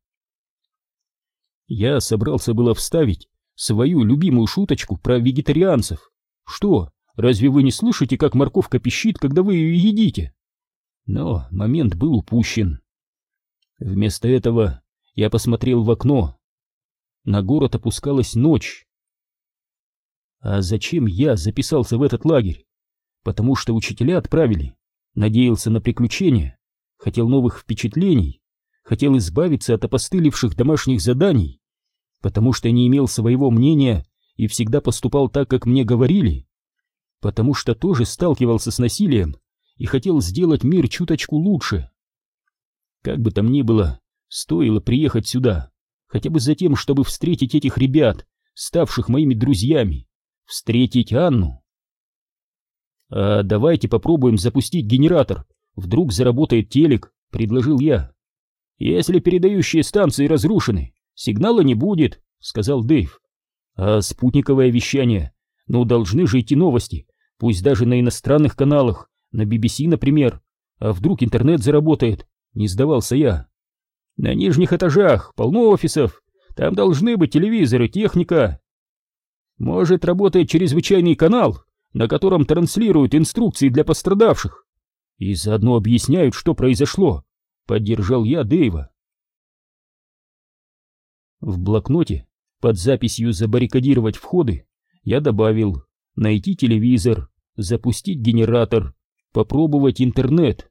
Я собрался было вставить свою любимую шуточку про вегетарианцев. Что, разве вы не слышите, как морковка пищит, когда вы ее едите? Но момент был упущен. Вместо этого я посмотрел в окно. На город опускалась ночь. А зачем я записался в этот лагерь? Потому что учителя отправили. Надеялся на приключения, хотел новых впечатлений, хотел избавиться от опостылевших домашних заданий, потому что не имел своего мнения и всегда поступал так, как мне говорили, потому что тоже сталкивался с насилием и хотел сделать мир чуточку лучше. Как бы там ни было, стоило приехать сюда, хотя бы за тем, чтобы встретить этих ребят, ставших моими друзьями, встретить Анну. «А давайте попробуем запустить генератор, вдруг заработает телек», — предложил я. «Если передающие станции разрушены, сигнала не будет», — сказал Дэйв. «А спутниковое вещание? Ну, должны же идти новости, пусть даже на иностранных каналах, на би би си, например. А вдруг интернет заработает? Не сдавался я. На нижних этажах полно офисов. Там должны быть телевизоры, техника. Может, работает чрезвычайный канал, на котором транслируют инструкции для пострадавших. И заодно объясняют, что произошло. Поддержал я Дэйва. В блокноте под записью «Забаррикадировать входы» я добавил «Найти телевизор», «Запустить генератор», «Попробовать интернет».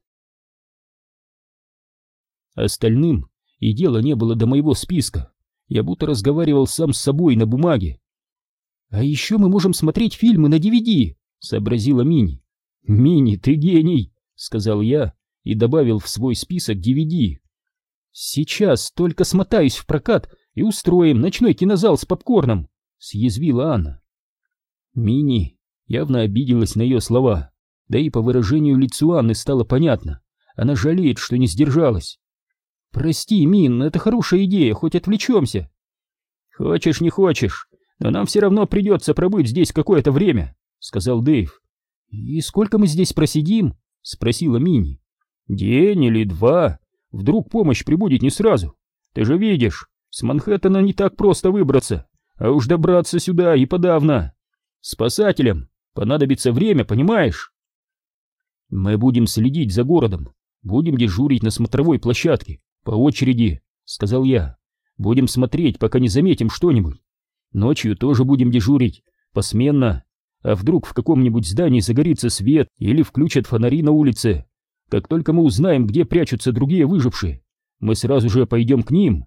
Остальным и дела не было до моего списка. Я будто разговаривал сам с собой на бумаге. «А еще мы можем смотреть фильмы на ди ви ди», — сообразила Мини. «Мини, ты гений», — сказал я и добавил в свой список ди ви ди. «Сейчас только смотаюсь в прокат и устроим ночной кинозал с попкорном», — съязвила Анна. Мини явно обиделась на ее слова, да и по выражению лица Анны стало понятно. Она жалеет, что не сдержалась. «Прости, Мин, это хорошая идея, хоть отвлечемся». «Хочешь, не хочешь, но нам все равно придется пробыть здесь какое-то время», — сказал Дэйв. «И сколько мы здесь просидим?» — спросила Мини. «День или два. Вдруг помощь прибудет не сразу. Ты же видишь, с Манхэттена не так просто выбраться, а уж добраться сюда и подавно. Спасателям понадобится время, понимаешь?» «Мы будем следить за городом, будем дежурить на смотровой площадке, по очереди», — сказал я. «Будем смотреть, пока не заметим что-нибудь. Ночью тоже будем дежурить, посменно. А вдруг в каком-нибудь здании загорится свет или включат фонари на улице? Как только мы узнаем, где прячутся другие выжившие, мы сразу же пойдем к ним».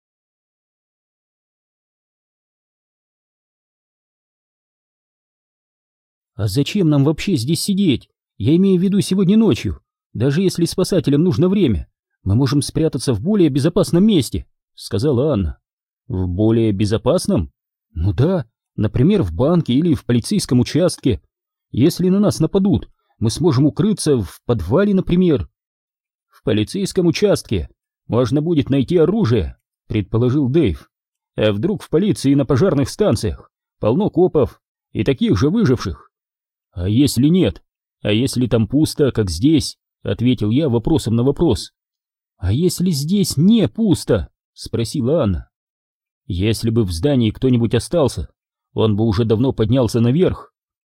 «А зачем нам вообще здесь сидеть? Я имею в виду сегодня ночью. Даже если спасателям нужно время, мы можем спрятаться в более безопасном месте», — сказала Анна. «В более безопасном? Ну да, например, в банке или в полицейском участке. Если на нас нападут, мы сможем укрыться в подвале, например». «В полицейском участке можно будет найти оружие», — предположил Дэйв. «А вдруг в полиции и на пожарных станциях полно копов и таких же выживших?» «А если нет? А если там пусто, как здесь?» — ответил я вопросом на вопрос. «А если здесь не пусто?» — спросила Анна. «Если бы в здании кто-нибудь остался, он бы уже давно поднялся наверх».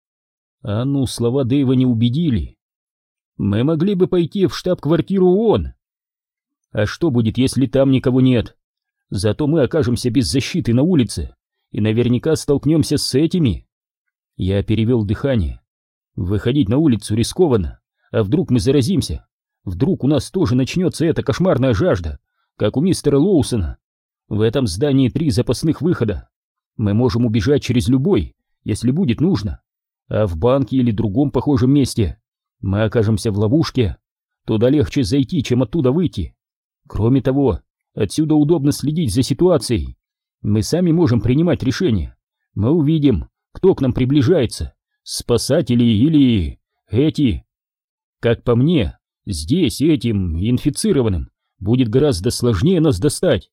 Анну слова Дэйва не убедили. «Мы могли бы пойти в штаб-квартиру ООН». «А что будет, если там никого нет? Зато мы окажемся без защиты на улице и наверняка столкнемся с этими». Я перевел дыхание. «Выходить на улицу рискованно, а вдруг мы заразимся? Вдруг у нас тоже начнется эта кошмарная жажда, как у мистера Лоусона? В этом здании три запасных выхода. Мы можем убежать через любой, если будет нужно. А в банке или другом похожем месте мы окажемся в ловушке. Туда легче зайти, чем оттуда выйти. Кроме того, отсюда удобно следить за ситуацией. Мы сами можем принимать решения. Мы увидим, кто к нам приближается. Спасатели или эти. Как по мне, здесь этим инфицированным будет гораздо сложнее нас достать».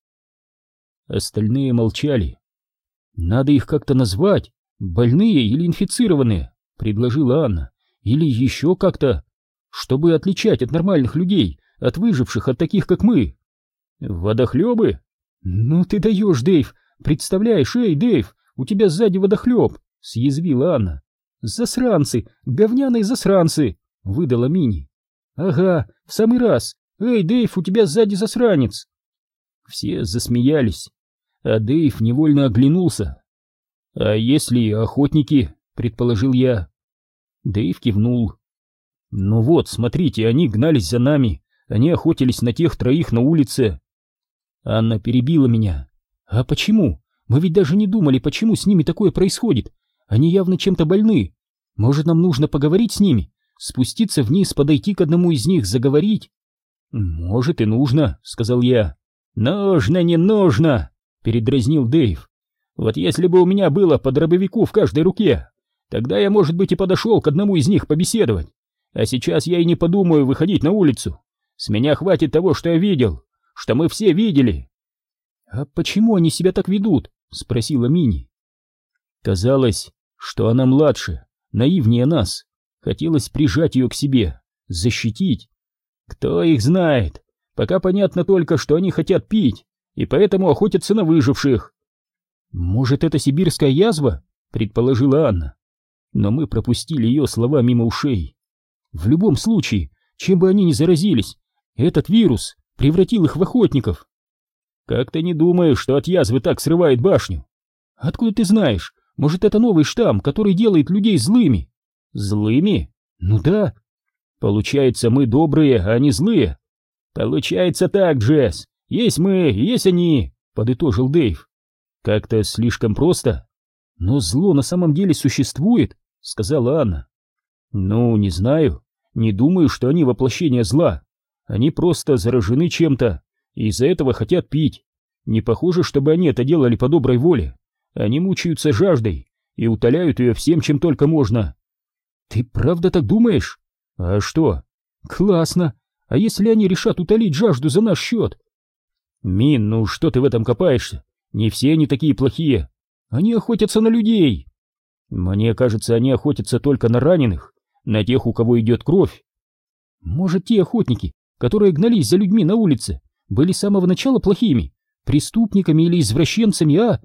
Остальные молчали. «Надо их как-то назвать, больные или инфицированные», — предложила Анна. «Или еще как-то, чтобы отличать от нормальных людей, от выживших, от таких, как мы». «Водохлебы?» «Ну ты даешь, Дэйв, представляешь, эй, Дэйв, у тебя сзади водохлеб», — съязвила Анна. «Засранцы, говняные засранцы», — выдала Мини. «Ага, в самый раз. Эй, Дэйв, у тебя сзади засранец». Все засмеялись, а Дэйв невольно оглянулся. «А если охотники?» — предположил я. Дэйв кивнул. «Ну вот, смотрите, они гнались за нами, они охотились на тех троих на улице». Анна перебила меня. «А почему? Мы ведь даже не думали, почему с ними такое происходит. Они явно чем-то больны. Может, нам нужно поговорить с ними, спуститься вниз, подойти к одному из них, заговорить?» «Может и нужно», — сказал я. «Нужно, не нужно», — передразнил Дэйв. «Вот если бы у меня было по дробовику в каждой руке, тогда я, может быть, и подошел к одному из них побеседовать. А сейчас я и не подумаю выходить на улицу. С меня хватит того, что я видел, что мы все видели». «А почему они себя так ведут?» — спросила Мини. Казалось, что она младше, наивнее нас. Хотелось прижать ее к себе, защитить. Кто их знает? Пока понятно только, что они хотят пить, и поэтому охотятся на выживших. Может, это сибирская язва? Предположила Анна. Но мы пропустили ее слова мимо ушей. В любом случае, чем бы они ни заразились, этот вирус превратил их в охотников. Как ты не думаешь, что от язвы так срывает башню? Откуда ты знаешь? Может, это новый штамм, который делает людей злыми? Злыми? Ну да. Получается, мы добрые, а они злые. Получается так, Джесс. Есть мы, есть они, подытожил Дэйв. Как-то слишком просто. Но зло на самом деле существует, сказала Анна. Ну, не знаю. Не думаю, что они воплощение зла. Они просто заражены чем-то и из-за этого хотят пить. Не похоже, чтобы они это делали по доброй воле. Они мучаются жаждой и утоляют ее всем, чем только можно. Ты правда так думаешь? А что? Классно. А если они решат утолить жажду за наш счет? Мин, ну что ты в этом копаешься? Не все они такие плохие. Они охотятся на людей. Мне кажется, они охотятся только на раненых, на тех, у кого идет кровь. Может, те охотники, которые гнались за людьми на улице, были с самого начала плохими, преступниками или извращенцами, а?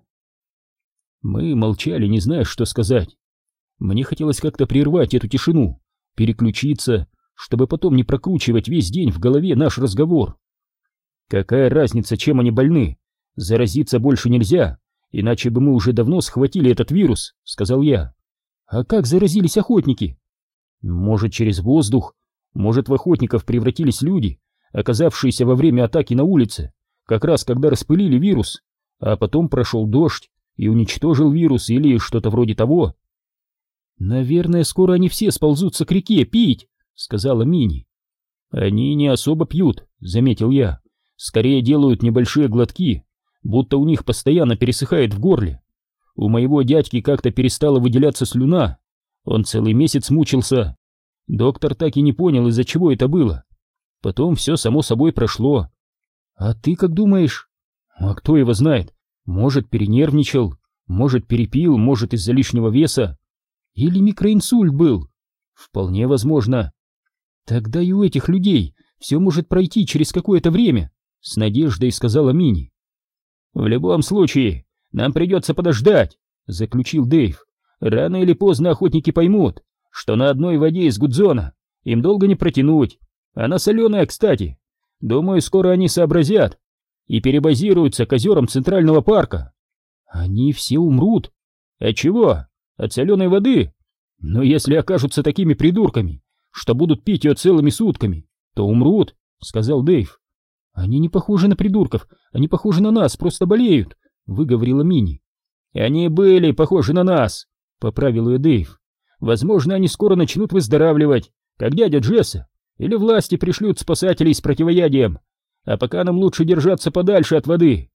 Мы молчали, не зная, что сказать. Мне хотелось как-то прервать эту тишину, переключиться, чтобы потом не прокручивать весь день в голове наш разговор. Какая разница, чем они больны? Заразиться больше нельзя, иначе бы мы уже давно схватили этот вирус, сказал я. А как заразились охотники? Может, через воздух, может, в охотников превратились люди, оказавшиеся во время атаки на улице, как раз когда распылили вирус, а потом прошел дождь и уничтожил вирус или что-то вроде того. Наверное, скоро они все сползутся к реке пить, сказала Мини. Они не особо пьют, заметил я, скорее делают небольшие глотки, будто у них постоянно пересыхает в горле. У моего дядьки как-то перестала выделяться слюна, он целый месяц мучился. Доктор так и не понял, из-за чего это было. Потом все само собой прошло. А ты как думаешь? А кто его знает? Может, перенервничал, может, перепил, может, из-за лишнего веса. Или микроинсульт был. Вполне возможно. Тогда и у этих людей все может пройти через какое-то время, с надеждой сказала Мини. В любом случае, нам придется подождать, заключил Дэйв. Рано или поздно охотники поймут, что на одной воде из Гудзона им долго не протянуть. Она соленая, кстати. Думаю, скоро они сообразят и перебазируются к озерам Центрального парка. Они все умрут. От чего? От соленой воды? Но если окажутся такими придурками, что будут пить ее целыми сутками, то умрут, сказал Дэйв. Они не похожи на придурков, они похожи на нас, просто болеют, выговорила Мини. Они были похожи на нас, поправил ее Дэйв. Возможно, они скоро начнут выздоравливать, как дядя Джесса, или власти пришлют спасателей с противоядием, а пока нам лучше держаться подальше от воды.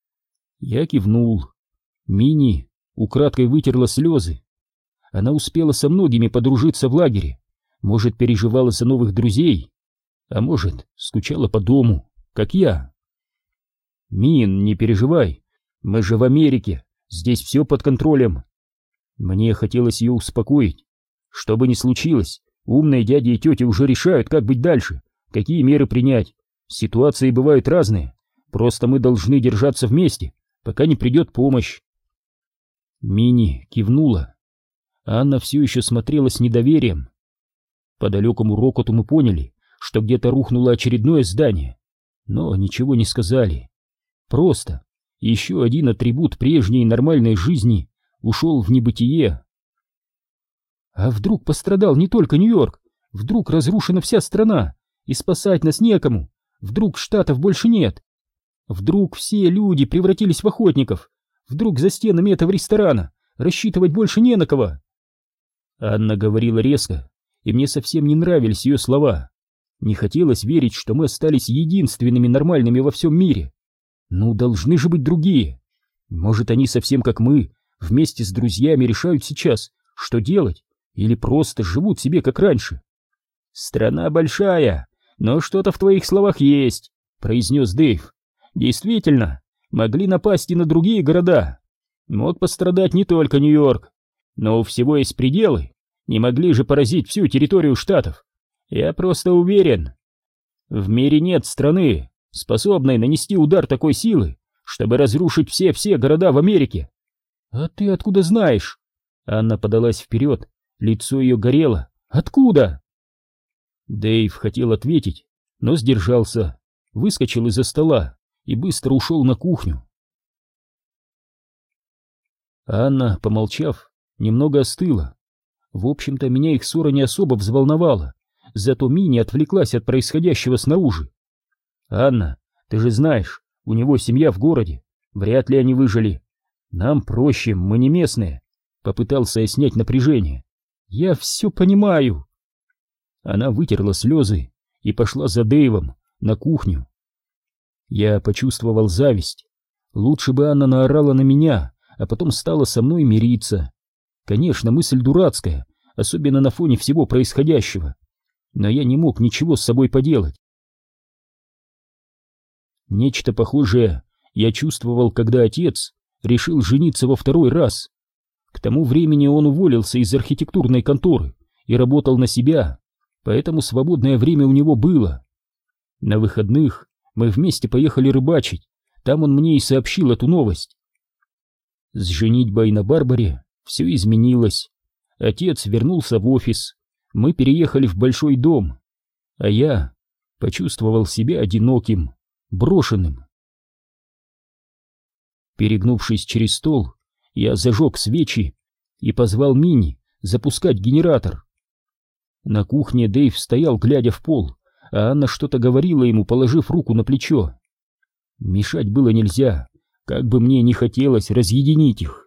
Я кивнул. Мини украдкой вытерла слезы. Она успела со многими подружиться в лагере, может, переживала за новых друзей, а может, скучала по дому, как я. Мин, не переживай, мы же в Америке, здесь все под контролем. Мне хотелось ее успокоить. Что бы ни случилось, умные дяди и тети уже решают, как быть дальше, какие меры принять. Ситуации бывают разные, просто мы должны держаться вместе, пока не придет помощь. Мини кивнула. Анна все еще смотрела с недоверием. По далекому рокоту мы поняли, что где-то рухнуло очередное здание, но ничего не сказали. Просто еще один атрибут прежней нормальной жизни ушел в небытие. А вдруг пострадал не только Нью-Йорк? Вдруг разрушена вся страна, и спасать нас некому? Вдруг штатов больше нет? Вдруг все люди превратились в охотников? Вдруг за стенами этого ресторана рассчитывать больше не на кого? Анна говорила резко, и мне совсем не нравились ее слова. Не хотелось верить, что мы остались единственными нормальными во всем мире. Ну, должны же быть другие. Может, они совсем как мы, вместе с друзьями решают сейчас, что делать, или просто живут себе как раньше. «Страна большая, но что-то в твоих словах есть», — произнес Дэйв. «Действительно, могли напасть и на другие города. Мог пострадать не только Нью-Йорк, но у всего есть пределы, не могли же поразить всю территорию штатов. Я просто уверен. В мире нет страны, способной нанести удар такой силы, чтобы разрушить все-все города в Америке. А ты откуда знаешь? Анна подалась вперед, лицо ее горело. Откуда? Дэйв хотел ответить, но сдержался, выскочил из-за стола и быстро ушел на кухню. Анна, помолчав, немного остыла. В общем-то, меня их ссора не особо взволновала, зато Мини отвлеклась от происходящего снаружи. «Анна, ты же знаешь, у него семья в городе, вряд ли они выжили. Нам проще, мы не местные», — попытался я снять напряжение. «Я все понимаю». Она вытерла слезы и пошла за Дэйвом на кухню. Я почувствовал зависть. Лучше бы Анна наорала на меня, а потом стала со мной мириться. Конечно, мысль дурацкая, особенно на фоне всего происходящего, но я не мог ничего с собой поделать. Нечто похожее я чувствовал, когда отец решил жениться во второй раз. К тому времени он уволился из архитектурной конторы и работал на себя, поэтому свободное время у него было. На выходных мы вместе поехали рыбачить, там он мне и сообщил эту новость. С женитьбой на Барбаре все изменилось. Отец вернулся в офис, мы переехали в большой дом, а я почувствовал себя одиноким, брошенным. Перегнувшись через стол, я зажег свечи и позвал Мини запускать генератор. На кухне Дэйв стоял, глядя в пол, а Анна что-то говорила ему, положив руку на плечо. Мешать было нельзя, как бы мне ни хотелось разъединить их.